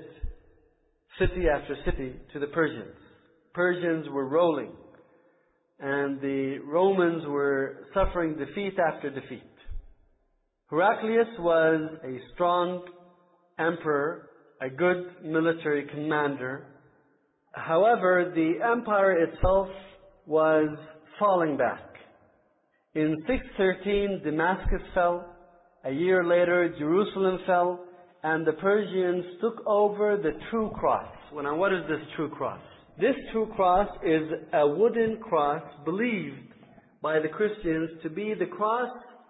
city after city to the Persians. Persians were rolling, and the Romans were suffering defeat after defeat. Heraclius was a strong emperor, a good military commander. However, the empire itself was falling back. In six thirteen, Damascus fell. A year later, Jerusalem fell, and the Persians took over the true cross. Well, now, what is this true cross? This true cross is a wooden cross believed by the Christians to be the cross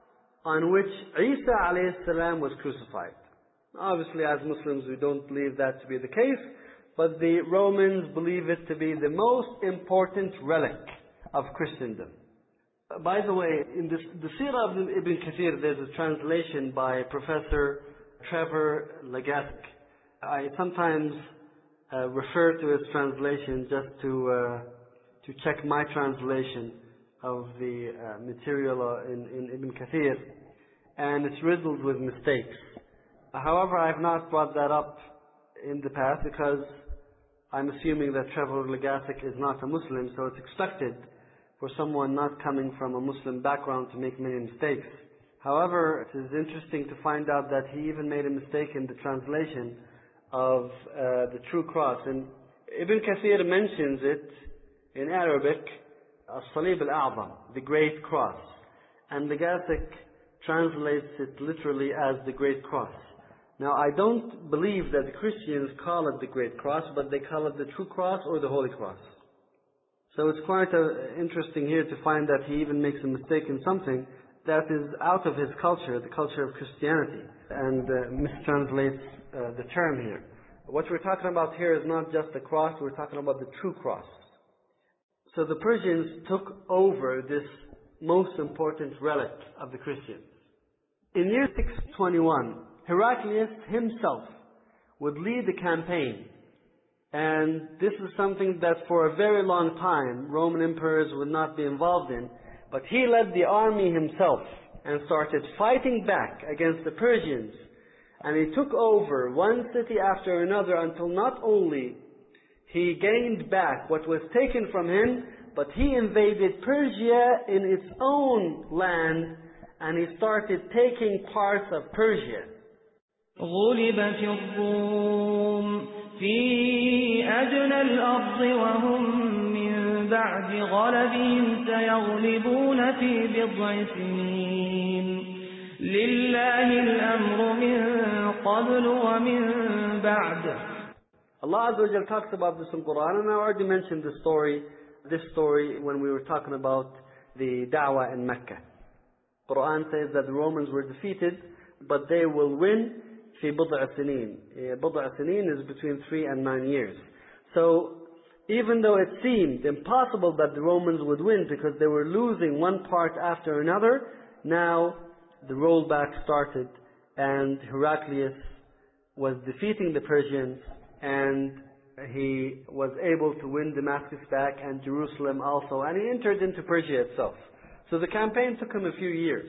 on which Isa alayhi salam was crucified. Obviously, as Muslims, we don't believe that to be the case, but the Romans believe it to be the most important relic of Christendom. By the way, in this, the Sirah of Ibn Kathir, there's a translation by Professor Trevor Legask. I sometimes uh, refer to his translation just to uh, to check my translation of the uh, material uh, in, in Ibn Kathir, and it's riddled with mistakes. However, I have not brought that up in the past because I'm assuming that Trevor Legask is not a Muslim, so it's expected for someone not coming from a Muslim background to make many mistakes. However, it is interesting to find out that he even made a mistake in the translation of uh, the true cross. And Ibn Kathir mentions it in Arabic, As-Salib al-A'zam, the great cross. And Legask translates it literally as the great cross. Now, I don't believe that the Christians call it the great cross, but they call it the true cross or the holy cross. So it's quite uh, interesting here to find that he even makes a mistake in something that is out of his culture, the culture of Christianity, and uh, mistranslates uh, the term here. What we're talking about here is not just the cross, we're talking about the true cross. So the Persians took over this most important relic of the Christians. In year six twenty-one, Heraclius himself would lead the campaign. And this is something that for a very long time Roman emperors would not be involved in. But he led the army himself and started fighting back against the Persians. And he took over one city after another until not only he gained back what was taken from him, but he invaded Persia in its own land, and he started taking parts of Persia.
غُلِبَتِ الرُّومُ فِي أَدْنَى الْأَرْضِ وَهُمْ مِنْ بَعْدِ غَلَبِهِمْ سَيَغْلِبُونَ فِي بِضْعِ سِنِينَ لِلَّهِ الْأَمْرُ مِنْ قَبْلُ وَمِنْ بَعْدُ.
Allah Azza wa Jal talks about this in Quran, and I already mentioned this story, this story when we were talking about the da'wah in Mecca. Quran says that the Romans were defeated, but they will win في بضع سنين. بضع سنين is between three and nine years. So even though it seemed impossible that the Romans would win because they were losing one part after another, now the rollback started and Heraclius was defeating the Persians and he was able to win Damascus back and Jerusalem also, and he entered into Persia itself. So the campaign took him a few years.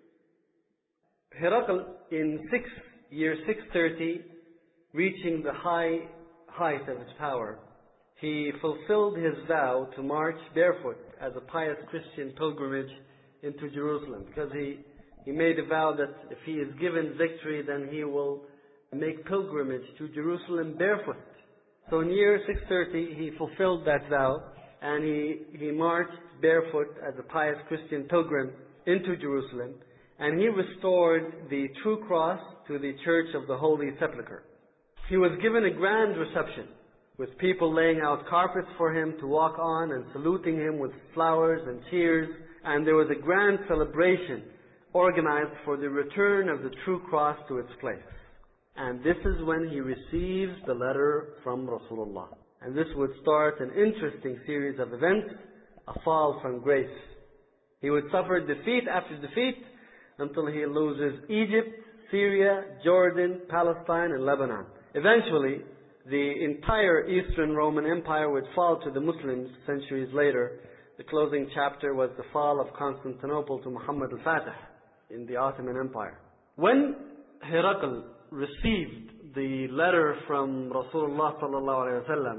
Herakl in six year six thirty, reaching the high height of his power, he fulfilled his vow to march barefoot as a pious Christian pilgrimage into Jerusalem, because he, he made a vow that if he is given victory, then he will make pilgrimage to Jerusalem barefoot. So in year six thirty, he fulfilled that vow, and he, he marched barefoot as a pious Christian pilgrim into Jerusalem, and he restored the true cross to the Church of the Holy Sepulchre. He was given a grand reception, with people laying out carpets for him to walk on and saluting him with flowers and cheers, and there was a grand celebration organized for the return of the true cross to its place. And this is when he receives the letter from Rasulullah. And this would start an interesting series of events, a fall from grace. He would suffer defeat after defeat until he loses Egypt, Syria, Jordan, Palestine, and Lebanon. Eventually, the entire Eastern Roman Empire would fall to the Muslims centuries later. The closing chapter was the fall of Constantinople to Muhammad al-Fatih in the Ottoman Empire. When Herakl received the letter from Rasulullah sallallahu alaihi wasallam,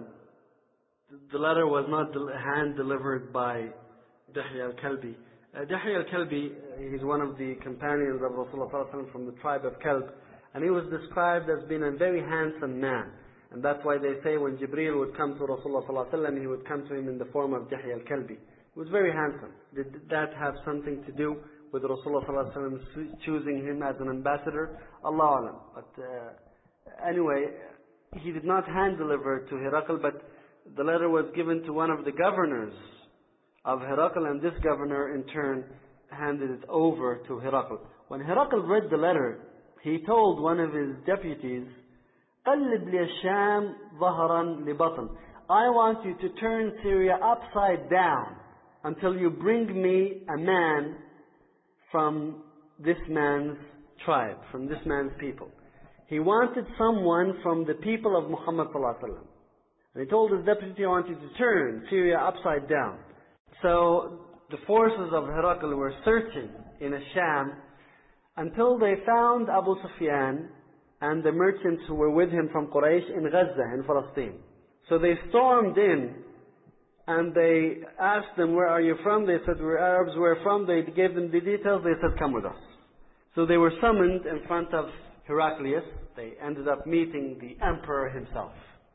the letter was not hand delivered by Dihya al-Kalbi. Uh, Dihya al-Kalbi, he's one of the companions of Rasulullah sallallahu alaihi wasallam from the tribe of Kalb, and he was described as being a very handsome man. And that's why they say when Jibreel would come to Rasulullah sallallahu alaihi wasallam, he would come to him in the form of Dihya al-Kalbi. He was very handsome. Did that have something to do with Rasulullah sallallahu alaihi wasallam choosing him as an ambassador? Allah alam. But uh, anyway, he did not hand deliver to Herakl, but the letter was given to one of the governors of Herakl, and this governor in turn handed it over to Herakl. When Herakl read the letter, he told one of his deputies, قلب لي الشام ظهرا لبطن. I want you to turn Syria upside down until you bring me a man from this man's tribe, from this man's people. He wanted someone from the people of Muhammad sallallahu alaihi wasallam. And he told his deputy, I want you to turn Syria upside down. So the forces of Herakl were searching in Asham until they found Abu Sufyan and the merchants who were with him from Quraysh in Gaza, in Palestine. So they stormed in and they asked them, where are you from? They said, we're Arabs. Where from? They gave them the details. They said, come with us. So they were summoned in front of Heraclius. They ended up meeting the emperor himself.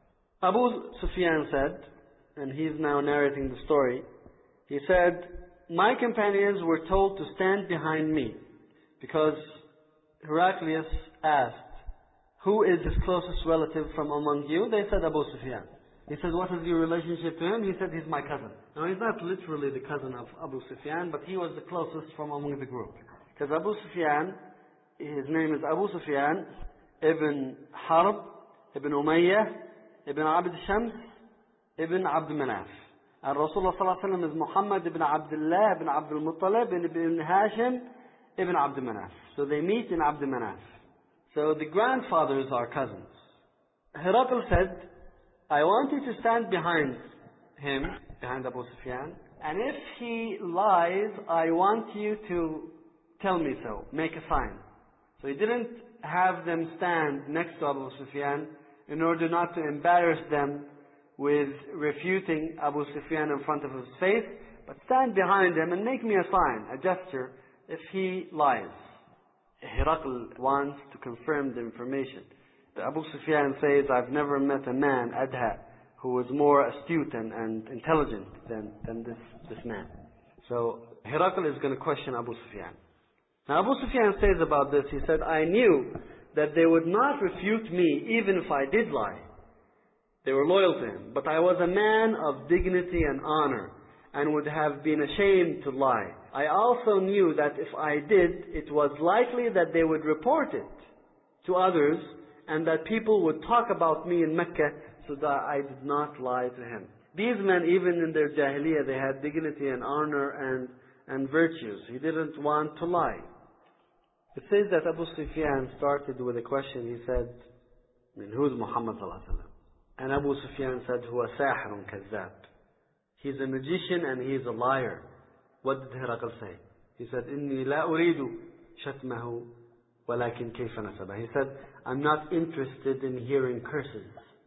Abu Sufyan said, and he's now narrating the story, he said, my companions were told to stand behind me because Heraclius asked, who is his closest relative from among you? They said, Abu Sufyan. He said, what is your relationship to him? He said, he's my cousin. Now, he's not literally the cousin of Abu Sufyan, but he was the closest from among the group. Because Abu Sufyan, his name is Abu Sufyan ibn Harb, ibn Umayyah, ibn Abd Shams, ibn Abd Manaf. And Rasulullah sallallahu alaihi wasallam is Muhammad ibn Abdullah, ibn Abdul Muttalib, ibn Hashim, ibn Abd Manaf. So they meet in Abd Manaf. So the grandfathers are cousins. Herakl said, I want you to stand behind him, behind Abu Sufyan, and if he lies, I want you to tell me so, make a sign. So he didn't have them stand next to Abu Sufyan in order not to embarrass them with refuting Abu Sufyan in front of his face, but stand behind him and make me a sign, a gesture, if he lies. Herakl wants to confirm the information. Abu Sufyan says, I've never met a man, Adha, who was more astute and, and intelligent than, than this, this man. So Herakl is going to question Abu Sufyan. Now Abu Sufyan says about this, he said, I knew that they would not refute me even if I did lie. They were loyal to him. But I was a man of dignity and honor, and would have been ashamed to lie. I also knew that if I did, it was likely that they would report it to others and that people would talk about me in Mecca, so that I did not lie to him. These men, even in their Jahiliyyah, they had dignity and honor and, and virtues. He didn't want to lie. It says that Abu Sufyan started with a question. He said, I mean, who's Muhammad sallallahu alaihi wasallam? And Abu Sufyan said, huwa sahirun kazzab. He's a magician and he's a liar. What did Herakl say? He said, Inni la uridu shatmahu walakin kayfa nasaba. He said, I'm not interested in hearing curses.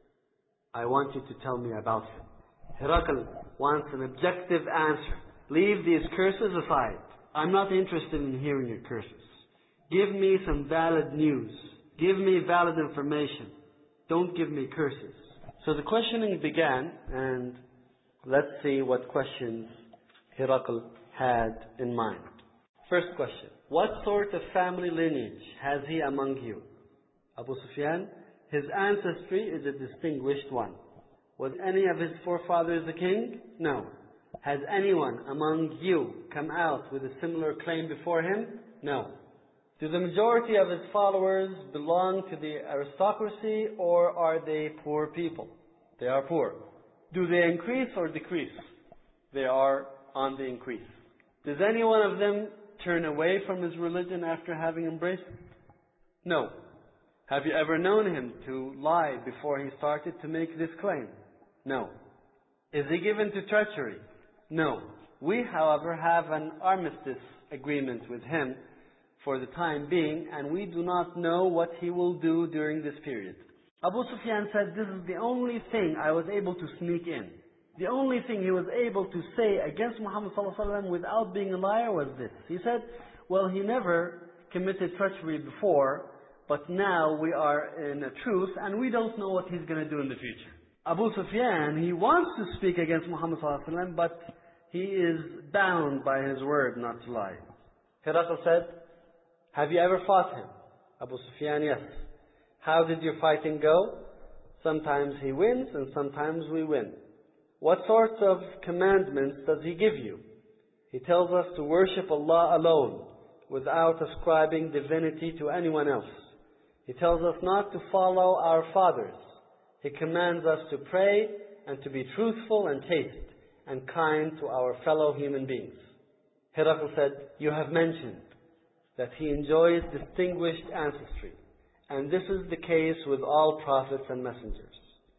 I want you to tell me about him. Herakl wants an objective answer. Leave these curses aside. I'm not interested in hearing your curses. Give me some valid news. Give me valid information. Don't give me curses. So the questioning began, and let's see what questions Herakl had in mind. First question. What sort of family lineage has he among you? Abu Sufyan, his ancestry is a distinguished one. Was any of his forefathers a king? No. Has anyone among you come out with a similar claim before him? No. Do the majority of his followers belong to the aristocracy, or are they poor people? They are poor. Do they increase or decrease? They are on the increase. Does any one of them turn away from his religion after having embraced it? No. Have you ever known him to lie before he started to make this claim? No. Is he given to treachery? No. We, however, have an armistice agreement with him for the time being, and we do not know what he will do during this period. Abu Sufyan said, this is the only thing I was able to sneak in. The only thing he was able to say against Muhammad sallallahu alaihi wasallam without being a liar was this. He said, well, he never committed treachery before, but now we are in a truce and we don't know what he's going to do in the future. Abu Sufyan, he wants to speak against Muhammad sallallahu alaihi wasallam, but he is bound by his word not to lie. Herakl said, have you ever fought him? Abu Sufyan, yes. How did your fighting go? Sometimes he wins and sometimes we win. What sorts of commandments does he give you? He tells us to worship Allah alone, without ascribing divinity to anyone else. He tells us not to follow our fathers. He commands us to pray and to be truthful and chaste and kind to our fellow human beings. Herakl said, you have mentioned that he enjoys distinguished ancestry, and this is the case with all prophets and messengers.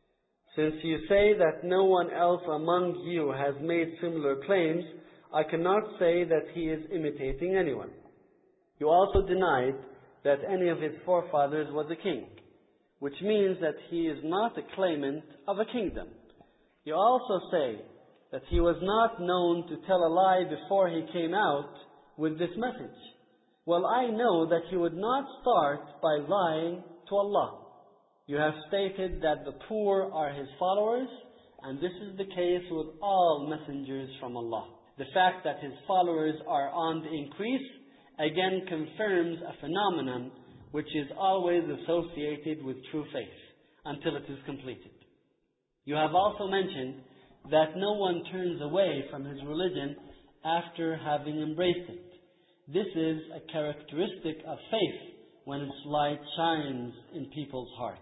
Since you say that no one else among you has made similar claims, I cannot say that he is imitating anyone. You also denied that any of his forefathers was a king, which means that he is not a claimant of a kingdom. You also say that he was not known to tell a lie before he came out with this message. Well, I know that he would not start by lying to Allah. You have stated that the poor are his followers, and this is the case with all messengers from Allah. The fact that his followers are on the increase again confirms a phenomenon which is always associated with true faith until it is completed. You have also mentioned that no one turns away from his religion after having embraced it. This is a characteristic of faith when its light shines in people's hearts.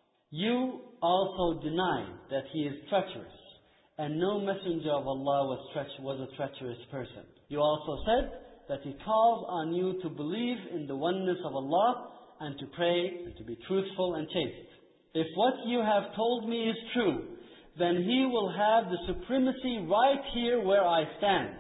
You also deny that he is treacherous, and no messenger of Allah was, tre- was a treacherous person. You also said that he calls on you to believe in the oneness of Allah and to pray and to be truthful and chaste. If what you have told me is true, then he will have the supremacy right here where I stand.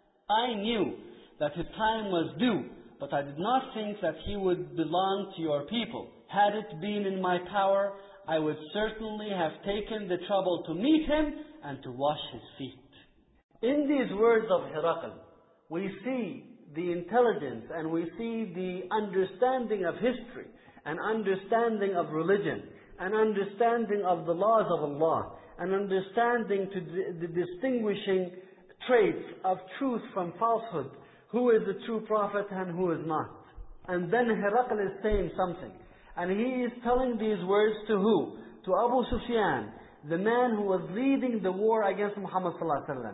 I knew that his time was due, but I did not think that he would belong to your people. Had it been in my power, I would certainly have taken the trouble to meet him and to wash his feet. In these words of Herakl, we see the intelligence and we see the understanding of history, and understanding of religion, and understanding of the laws of Allah, and understanding to the, the distinguishing traits of truth from falsehood, who is a true prophet and who is not. And then Herakl is saying something, and he is telling these words to who? To Abu Sufyan, the man who was leading the war against Muhammad sallallahu alaihi wasallam.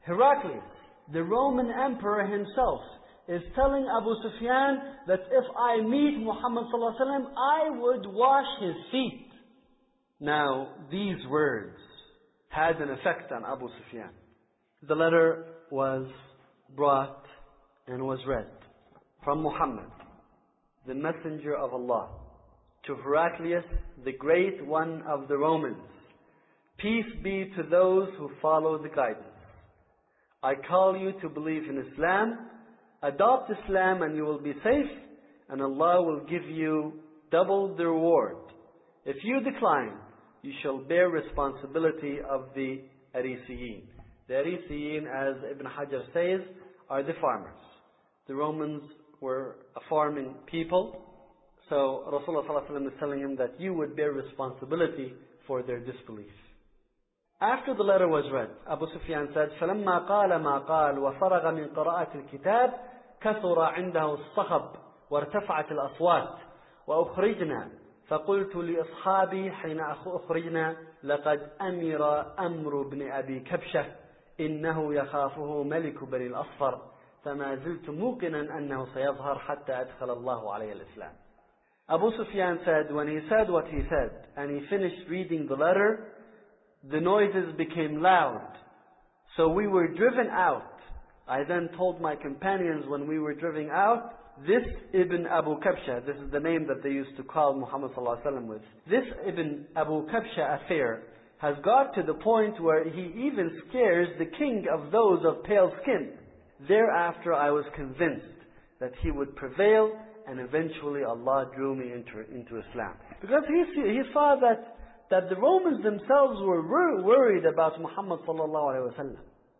Heraclius, the Roman emperor himself, is telling Abu Sufyan that if I meet Muhammad sallallahu alaihi wasallam, I would wash his feet. Now, these words had an effect on Abu Sufyan. The letter was brought and was read from Muhammad, the messenger of Allah, to Heraclius, the great one of the Romans. Peace be to those who follow the guidance. I call you to believe in Islam. Adopt Islam and you will be safe, and Allah will give you double the reward. If you decline, you shall bear responsibility of the Arisiyin. The Arisiyin, as Ibn Hajar says, are the farmers. The Romans were a farming people, so Rasulullah sallallahu alaihi wasallam is telling him that you would bear responsibility for their disbelief. After the letter was read, Abu Sufyan said, فَلَمَّا قَالَ مَا قَالَ وَفَرَغَ مِنْ قِرَاءَةِ الْكِتَابِ كَثُرَ عِنْدَهُ الصَّخَبُ وَارْتَفَعَتِ الْأَصْوَاتِ وَأُخْرِجْنَا فقلت لأصحابي حين أخرجنا لقد أمر أمر بن أبي كبشة إنه يخافه ملك بني الأصفر فما زلت موقنا أنه سيظهر حتى أدخل الله عليه الإسلام. Abu Sufyan said, when he said what he said and he finished reading the letter, the noises became loud. So we were driven out. I then told my companions when we were driven out, this Ibn Abu Kabsha, this is the name that they used to call Muhammad sallallahu alaihi wasallam with. This Ibn Abu Kabsha affair has got to the point where he even scares the king of those of pale skin. Thereafter I was convinced that he would prevail, and eventually Allah drew me into, into Islam. Because he, he saw that, that the Romans themselves were wor worried about Muhammad sallallahu alaihi wasallam.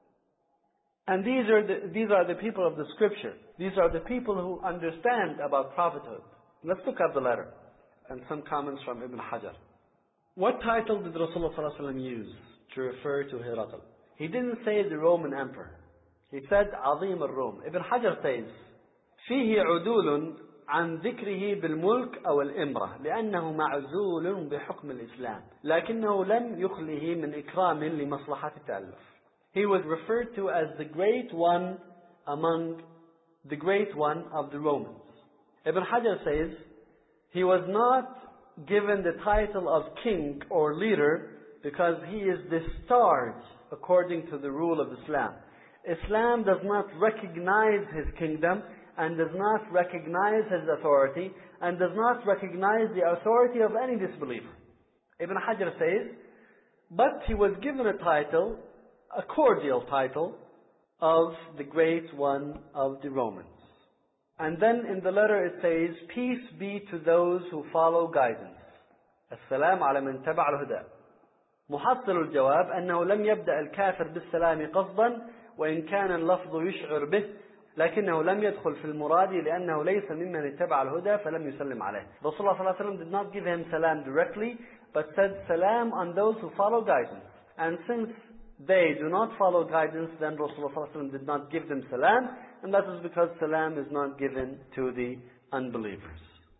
And these are, the, these are the people of the scripture. These are the people who understand about prophethood. Let's look at the letter and some comments from Ibn Hajar. What title did Rasulullah sallallahu alaihi wasallam use to refer to Herakl? He didn't say the Roman emperor. He said Azim al-Rum. Ibn Hajar says, فيه عدول عن ذكره بالملك أو الإمرة لأنه معزول بحكم الإسلام لكنه لم يخله من إكرام لمصلحة التألف. He was referred to as the great one among the great one of the Romans. Ibn Hajar says, he was not given the title of king or leader because he is discharged according to the rule of Islam. Islam does not recognize his kingdom and does not recognize his authority and does not recognize the authority of any disbeliever. Ibn Hajar says, but he was given a title, a cordial title, of the great one of the Romans. And then in the letter it says, peace be to those who follow guidance. السلام على من تبع الهدى. محصل الجواب أنه لم يبدأ الكافر بالسلام قصدا وإن كان اللفظ يشعر به لكنه لم يدخل في المراد لأنه ليس ممن اتبع الهدى فلم يسلم عليه. Rasulullah sallallahu alaihi wasallam did not give him salam directly, but said salam on those who follow guidance. And since they do not follow guidance, then Rasulullah sallallahu alaihi wasallam did not give them salam, and that is because salam is not given to the unbelievers.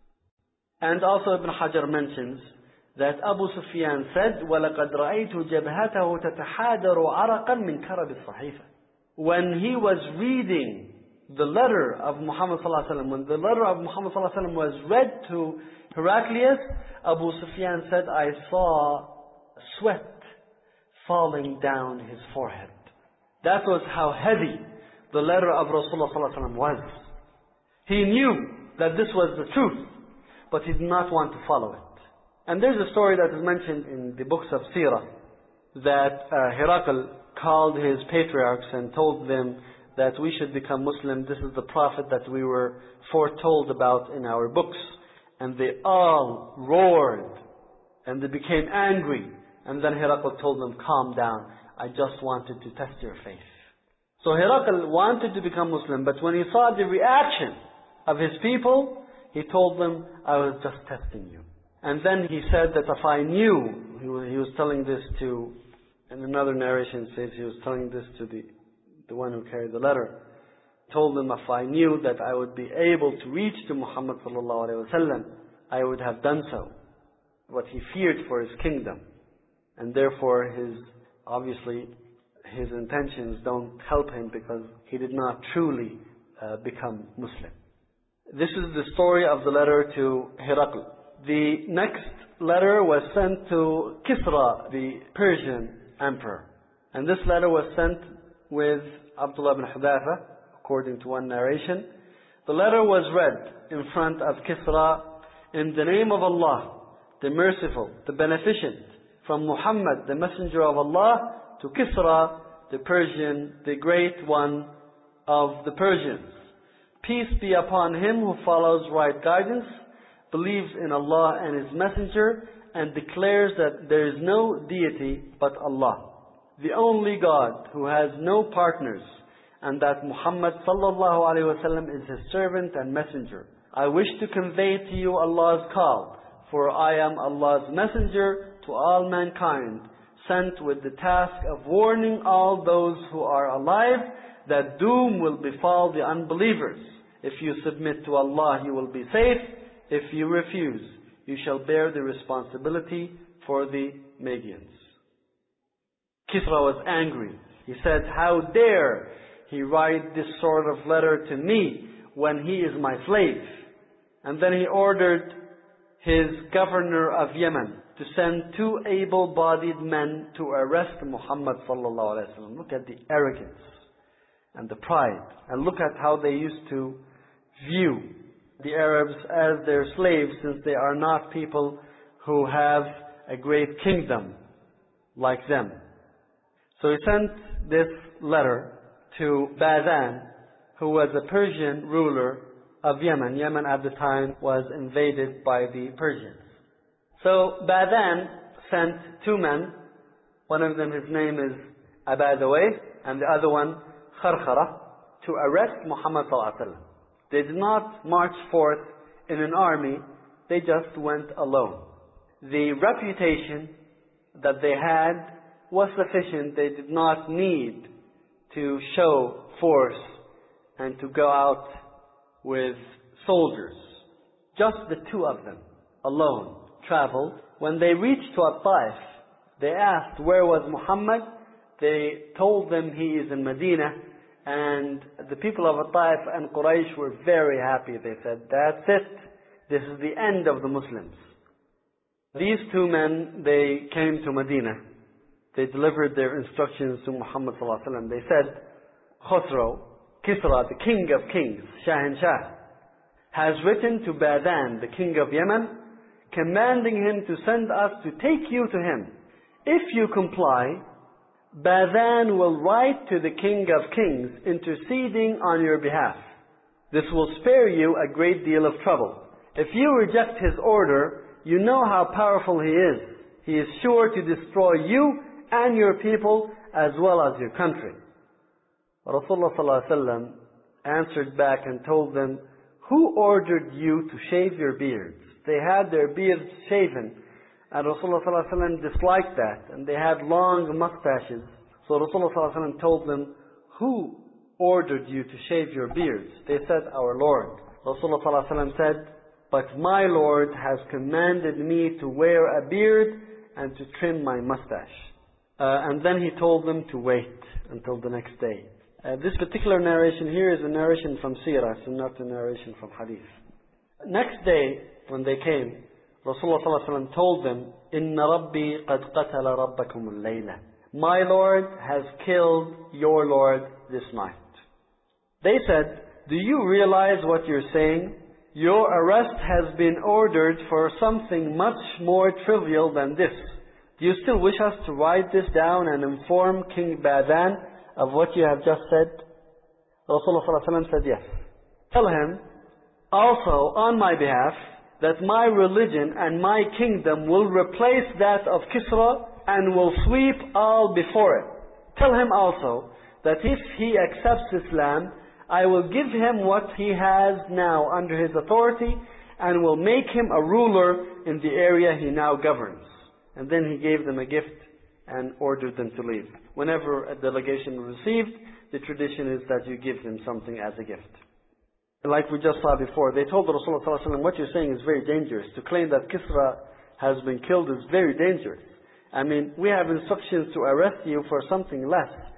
And also Ibn Hajar mentions that Abu Sufyan said, وَلَقَدْ رَأَيْتُ جَبْهَتَهُ تَتَحَادَرُ عَرَقًا مِنْ كَرَبِ الصَّحِيفَةِ. When he was reading the letter of Muhammad sallallahu alaihi wasallam, when the letter of Muhammad sallallahu alaihi wasallam was read to Heraclius, Abu Sufyan said, I saw sweat falling down his forehead. That was how heavy the letter of Rasulullah sallallahu alaihi wasallam was. He knew that this was the truth, but he did not want to follow it. And there's a story that is mentioned in the books of Sirah that uh, Herakl called his patriarchs and told them that we should become Muslim. This is the prophet that we were foretold about in our books. And they all roared and they became angry. And then Herakl told them, calm down. I just wanted to test your faith. So Herakl wanted to become Muslim, but when he saw the reaction of his people, he told them, I was just testing you. And then he said that if I knew, he was, he was telling this to, in another narration says he was telling this to the, the one who carried the letter, told them if I knew that I would be able to reach to Muhammad sallallahu alaihi wasallam, I would have done so. What he feared for his kingdom. And therefore his, obviously, his intentions don't help him because he did not truly uh, become Muslim. This is the story of the letter to Herakl. The next letter was sent to Kisra, the Persian emperor. And this letter was sent with Abdullah ibn Hudhafa, according to one narration. The letter was read in front of Kisra, in the name of Allah, the Merciful, the Beneficent, from Muhammad, the Messenger of Allah, to Kisra, the Persian, the Great One of the Persians. Peace be upon him who follows right guidance, believes in Allah and His Messenger, and declares that there is no deity but Allah, the only God who has no partners, and that Muhammad sallallahu alaihi wasallam is His servant and messenger. I wish to convey to you Allah's call, for I am Allah's messenger to all mankind, sent with the task of warning all those who are alive that doom will befall the unbelievers. If you submit to Allah, you will be safe. If you refuse, you shall bear the responsibility for the Magians. Kisra was angry. He said, how dare he write this sort of letter to me when he is my slave? And then he ordered his governor of Yemen to send two able-bodied men to arrest Muhammad sallallahu alaihi wasallam. Look at the arrogance and the pride, and look at how they used to view the Arabs as their slaves, since they are not people who have a great kingdom like them. So he sent this letter to Badan, who was a Persian ruler of Yemen. Yemen at the time was invaded by the Persians. So Badan sent two men. One of them, his name is Abadaway, and the other one, Kharkhara, to arrest Muhammad sallallahu alaihi wasallam. They did not march forth in an army, they just went alone. The reputation that they had was sufficient. They did not need to show force and to go out with soldiers. Just the two of them, alone, traveled. When they reached to At-Taif, they asked where was Muhammad. They told them he is in Medina. And the people of At-Taif and Quraysh were very happy. They said, that's it. This is the end of the Muslims. These two men, they came to Medina. They delivered their instructions to Muhammad sallallahu alaihi wasallam. They said, Khosrow, Kisra, the king of kings, Shahanshah, has written to Badan, the king of Yemen, commanding him to send us to take you to him. If you comply, Badan will write to the King of Kings, interceding on your behalf. This will spare you a great deal of trouble. If you reject his order, you know how powerful he is. He is sure to destroy you and your people as well as your country. Rasulullah sallallahu alaihi wasallam answered back and told them, who ordered you to shave your beards? They had their beards shaven. And Rasulullah sallallahu alaihi wasallam disliked that, and they had long mustaches. So Rasulullah sallallahu alaihi wasallam told them, who ordered you to shave your beards? They said, our Lord. Rasulullah sallallahu alaihi wasallam said, but my Lord has commanded me to wear a beard and to trim my mustache. Uh, and then he told them to wait until the next day. Uh, this particular narration here is a narration from Sirah, so not a narration from Hadith. Next day, when they came, Rasulullah sallallahu alaihi wasallam told them, Inna Rabbi qad qatala rabbakum al-layla. My Lord has killed your Lord this night. They said, do you realize what you're saying? Your arrest has been ordered for something much more trivial than this. Do you still wish us to write this down and inform King Badan of what you have just said? Rasulullah sallallahu alaihi wasallam said, yes. Tell him, also on my behalf, that my religion and my kingdom will replace that of Kisra and will sweep all before it. Tell him also that if he accepts Islam, I will give him what he has now under his authority and will make him a ruler in the area he now governs. And then he gave them a gift and ordered them to leave. Whenever a delegation received, the tradition is that you give them something as a gift. Like we just saw before, they told Rasulullah sallallahu alaihi wasallam, what you're saying is very dangerous. To claim that Kisra has been killed is very dangerous. I mean, we have instructions to arrest you for something less.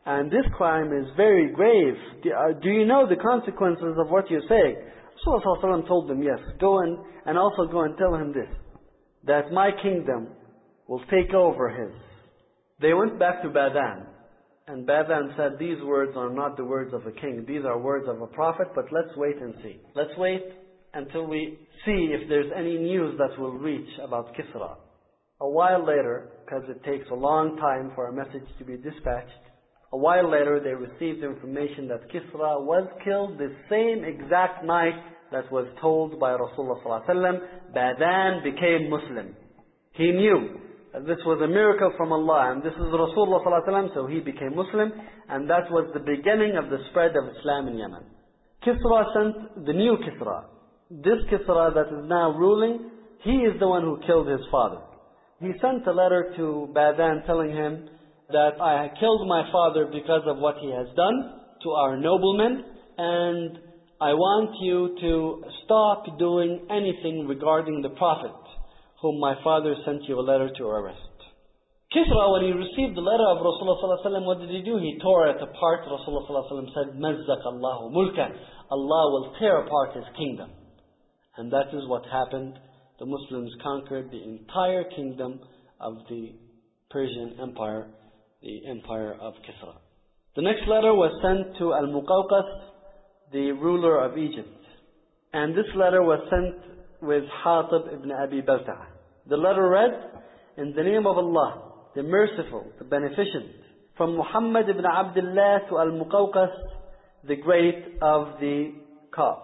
And this crime is very grave. Do, uh, do you know the consequences of what you're saying? Rasulullah told them, yes, go and, and also go and tell him this, that my kingdom will take over his. They went back to Badan, and Badan said, these words are not the words of a king, these are words of a prophet, but let's wait and see. Let's wait until we see if there's any news that will reach about Kisra. A while later, because it takes a long time for a message to be dispatched, a while later they received information that Kisra was killed the same exact night that was told by Rasulullah sallallahu alaihi wasallam. Badan became Muslim. He knew that this was a miracle from Allah, and this is Rasulullah sallallahu alaihi wasallam, so he became Muslim, and that was the beginning of the spread of Islam in Yemen. Kisra sent the new Kisra. This Kisra that is now ruling, he is the one who killed his father. He sent a letter to Badan telling him that I killed my father because of what he has done to our noblemen, and I want you to stop doing anything regarding the Prophet, whom my father sent you a letter to arrest. Kisra, when he received the letter of Rasulullah sallallahu alaihi wasallam, what did he do? He tore it apart. Rasulullah sallallahu alaihi wasallam said, "Mazzaq Allahu mulka." Allah will tear apart his kingdom. And that is what happened. The Muslims conquered the entire kingdom of the Persian Empire, the empire of Kisra. The next letter was sent to Al-Muqawqas, the ruler of Egypt. And this letter was sent with Hatib ibn Abi Balta'a. The letter read, in the name of Allah, the merciful, the beneficent, from Muhammad ibn Abdullah to Al-Muqawqas, the great of the Copts.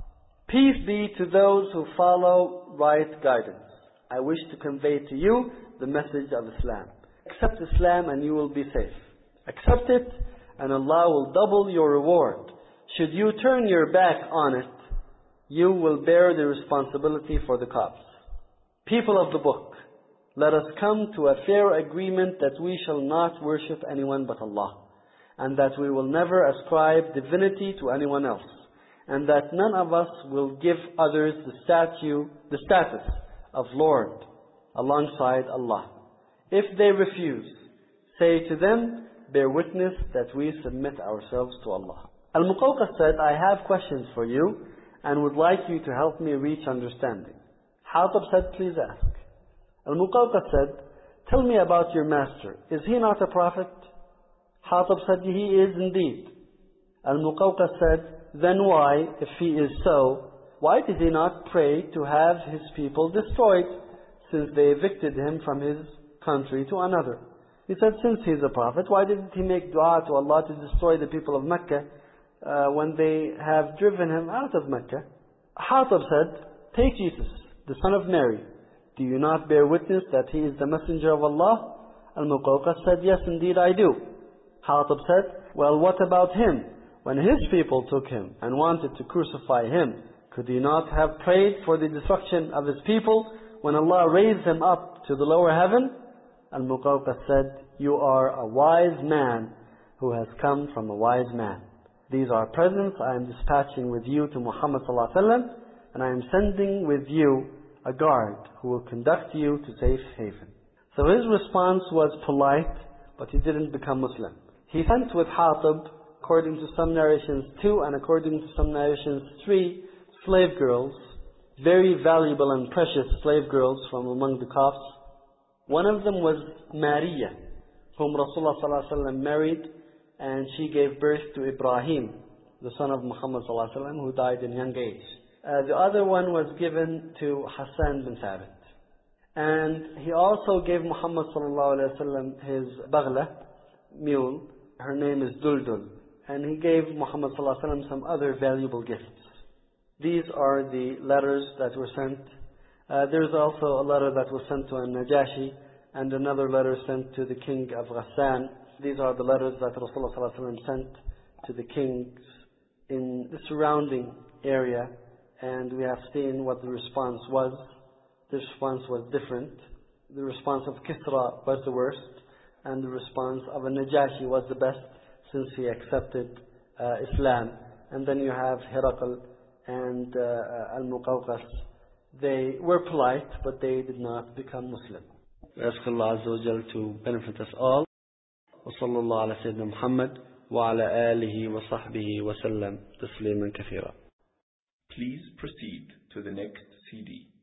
Peace be to those who follow right guidance. I wish to convey to you the message of Islam. Accept Islam and you will be safe. Accept it and Allah will double your reward. Should you turn your back on it, you will bear the responsibility for the Copts. People of the book, let us come to a fair agreement that we shall not worship anyone but Allah, and that we will never ascribe divinity to anyone else, and that none of us will give others the statue, the status of Lord alongside Allah. If they refuse, say to them, bear witness that we submit ourselves to Allah. Al-Muqawqas said, I have questions for you and would like you to help me reach understanding. Hatib said, please ask. Al-Muqawqas said, tell me about your master. Is he not a prophet? Hatib said, he is indeed. Al-Muqawqas said, then why, if he is so, why did he not pray to have his people destroyed, since they evicted him from his country to another? He said, since he is a prophet, why didn't he make dua to Allah to destroy the people of Mecca uh, when they have driven him out of Mecca? Hatib said, take Jesus, the son of Mary. Do you not bear witness that he is the messenger of Allah? Al-Muqawqas said, yes, indeed I do. Hatib said, well, what about him? When his people took him and wanted to crucify him, could he not have prayed for the destruction of his people when Allah raised him up to the lower heaven? Al-Muqawqas said, you are a wise man who has come from a wise man. These are presents I am dispatching with you to Muhammad sallallahu alaihi wasallam, and I am sending with you a guard who will conduct you to safe haven. So his response was polite, but he didn't become Muslim. He sent with Hatib, according to some narrations, two, and according to some narrations, three slave girls, very valuable and precious slave girls from among the Copts. One of them was Maria, whom Rasulullah sallallahu alaihi wasallam married, and she gave birth to Ibrahim, the son of Muhammad sallallahu alaihi wasallam, who died in young age. Uh, the other one was given to Hassan bin Thabit. And he also gave Muhammad sallallahu alaihi wasallam his baghla, mule. Her name is Duldul. And he gave Muhammad sallallahu alaihi wasallam some other valuable gifts. These are the letters that were sent. Uh, there's also a letter that was sent to An-Najashi, and another letter sent to the king of Ghassan. These are the letters that Rasulullah sallallahu alaihi wasallam sent to the kings in the surrounding area, and we have seen what the response was. The response was different. The response of Kisra was the worst, and the response of An-Najashi was the best, since he accepted uh, Islam. And then you have Herakl and uh, Al-Muqawqas. They were polite, but they did not become Muslim. We ask Allah Azza wa Jal to benefit us all. وصلى الله على سيدنا محمد وعلى آله وصحبه وسلم تسليما كثيرا.
Please proceed to the next C D.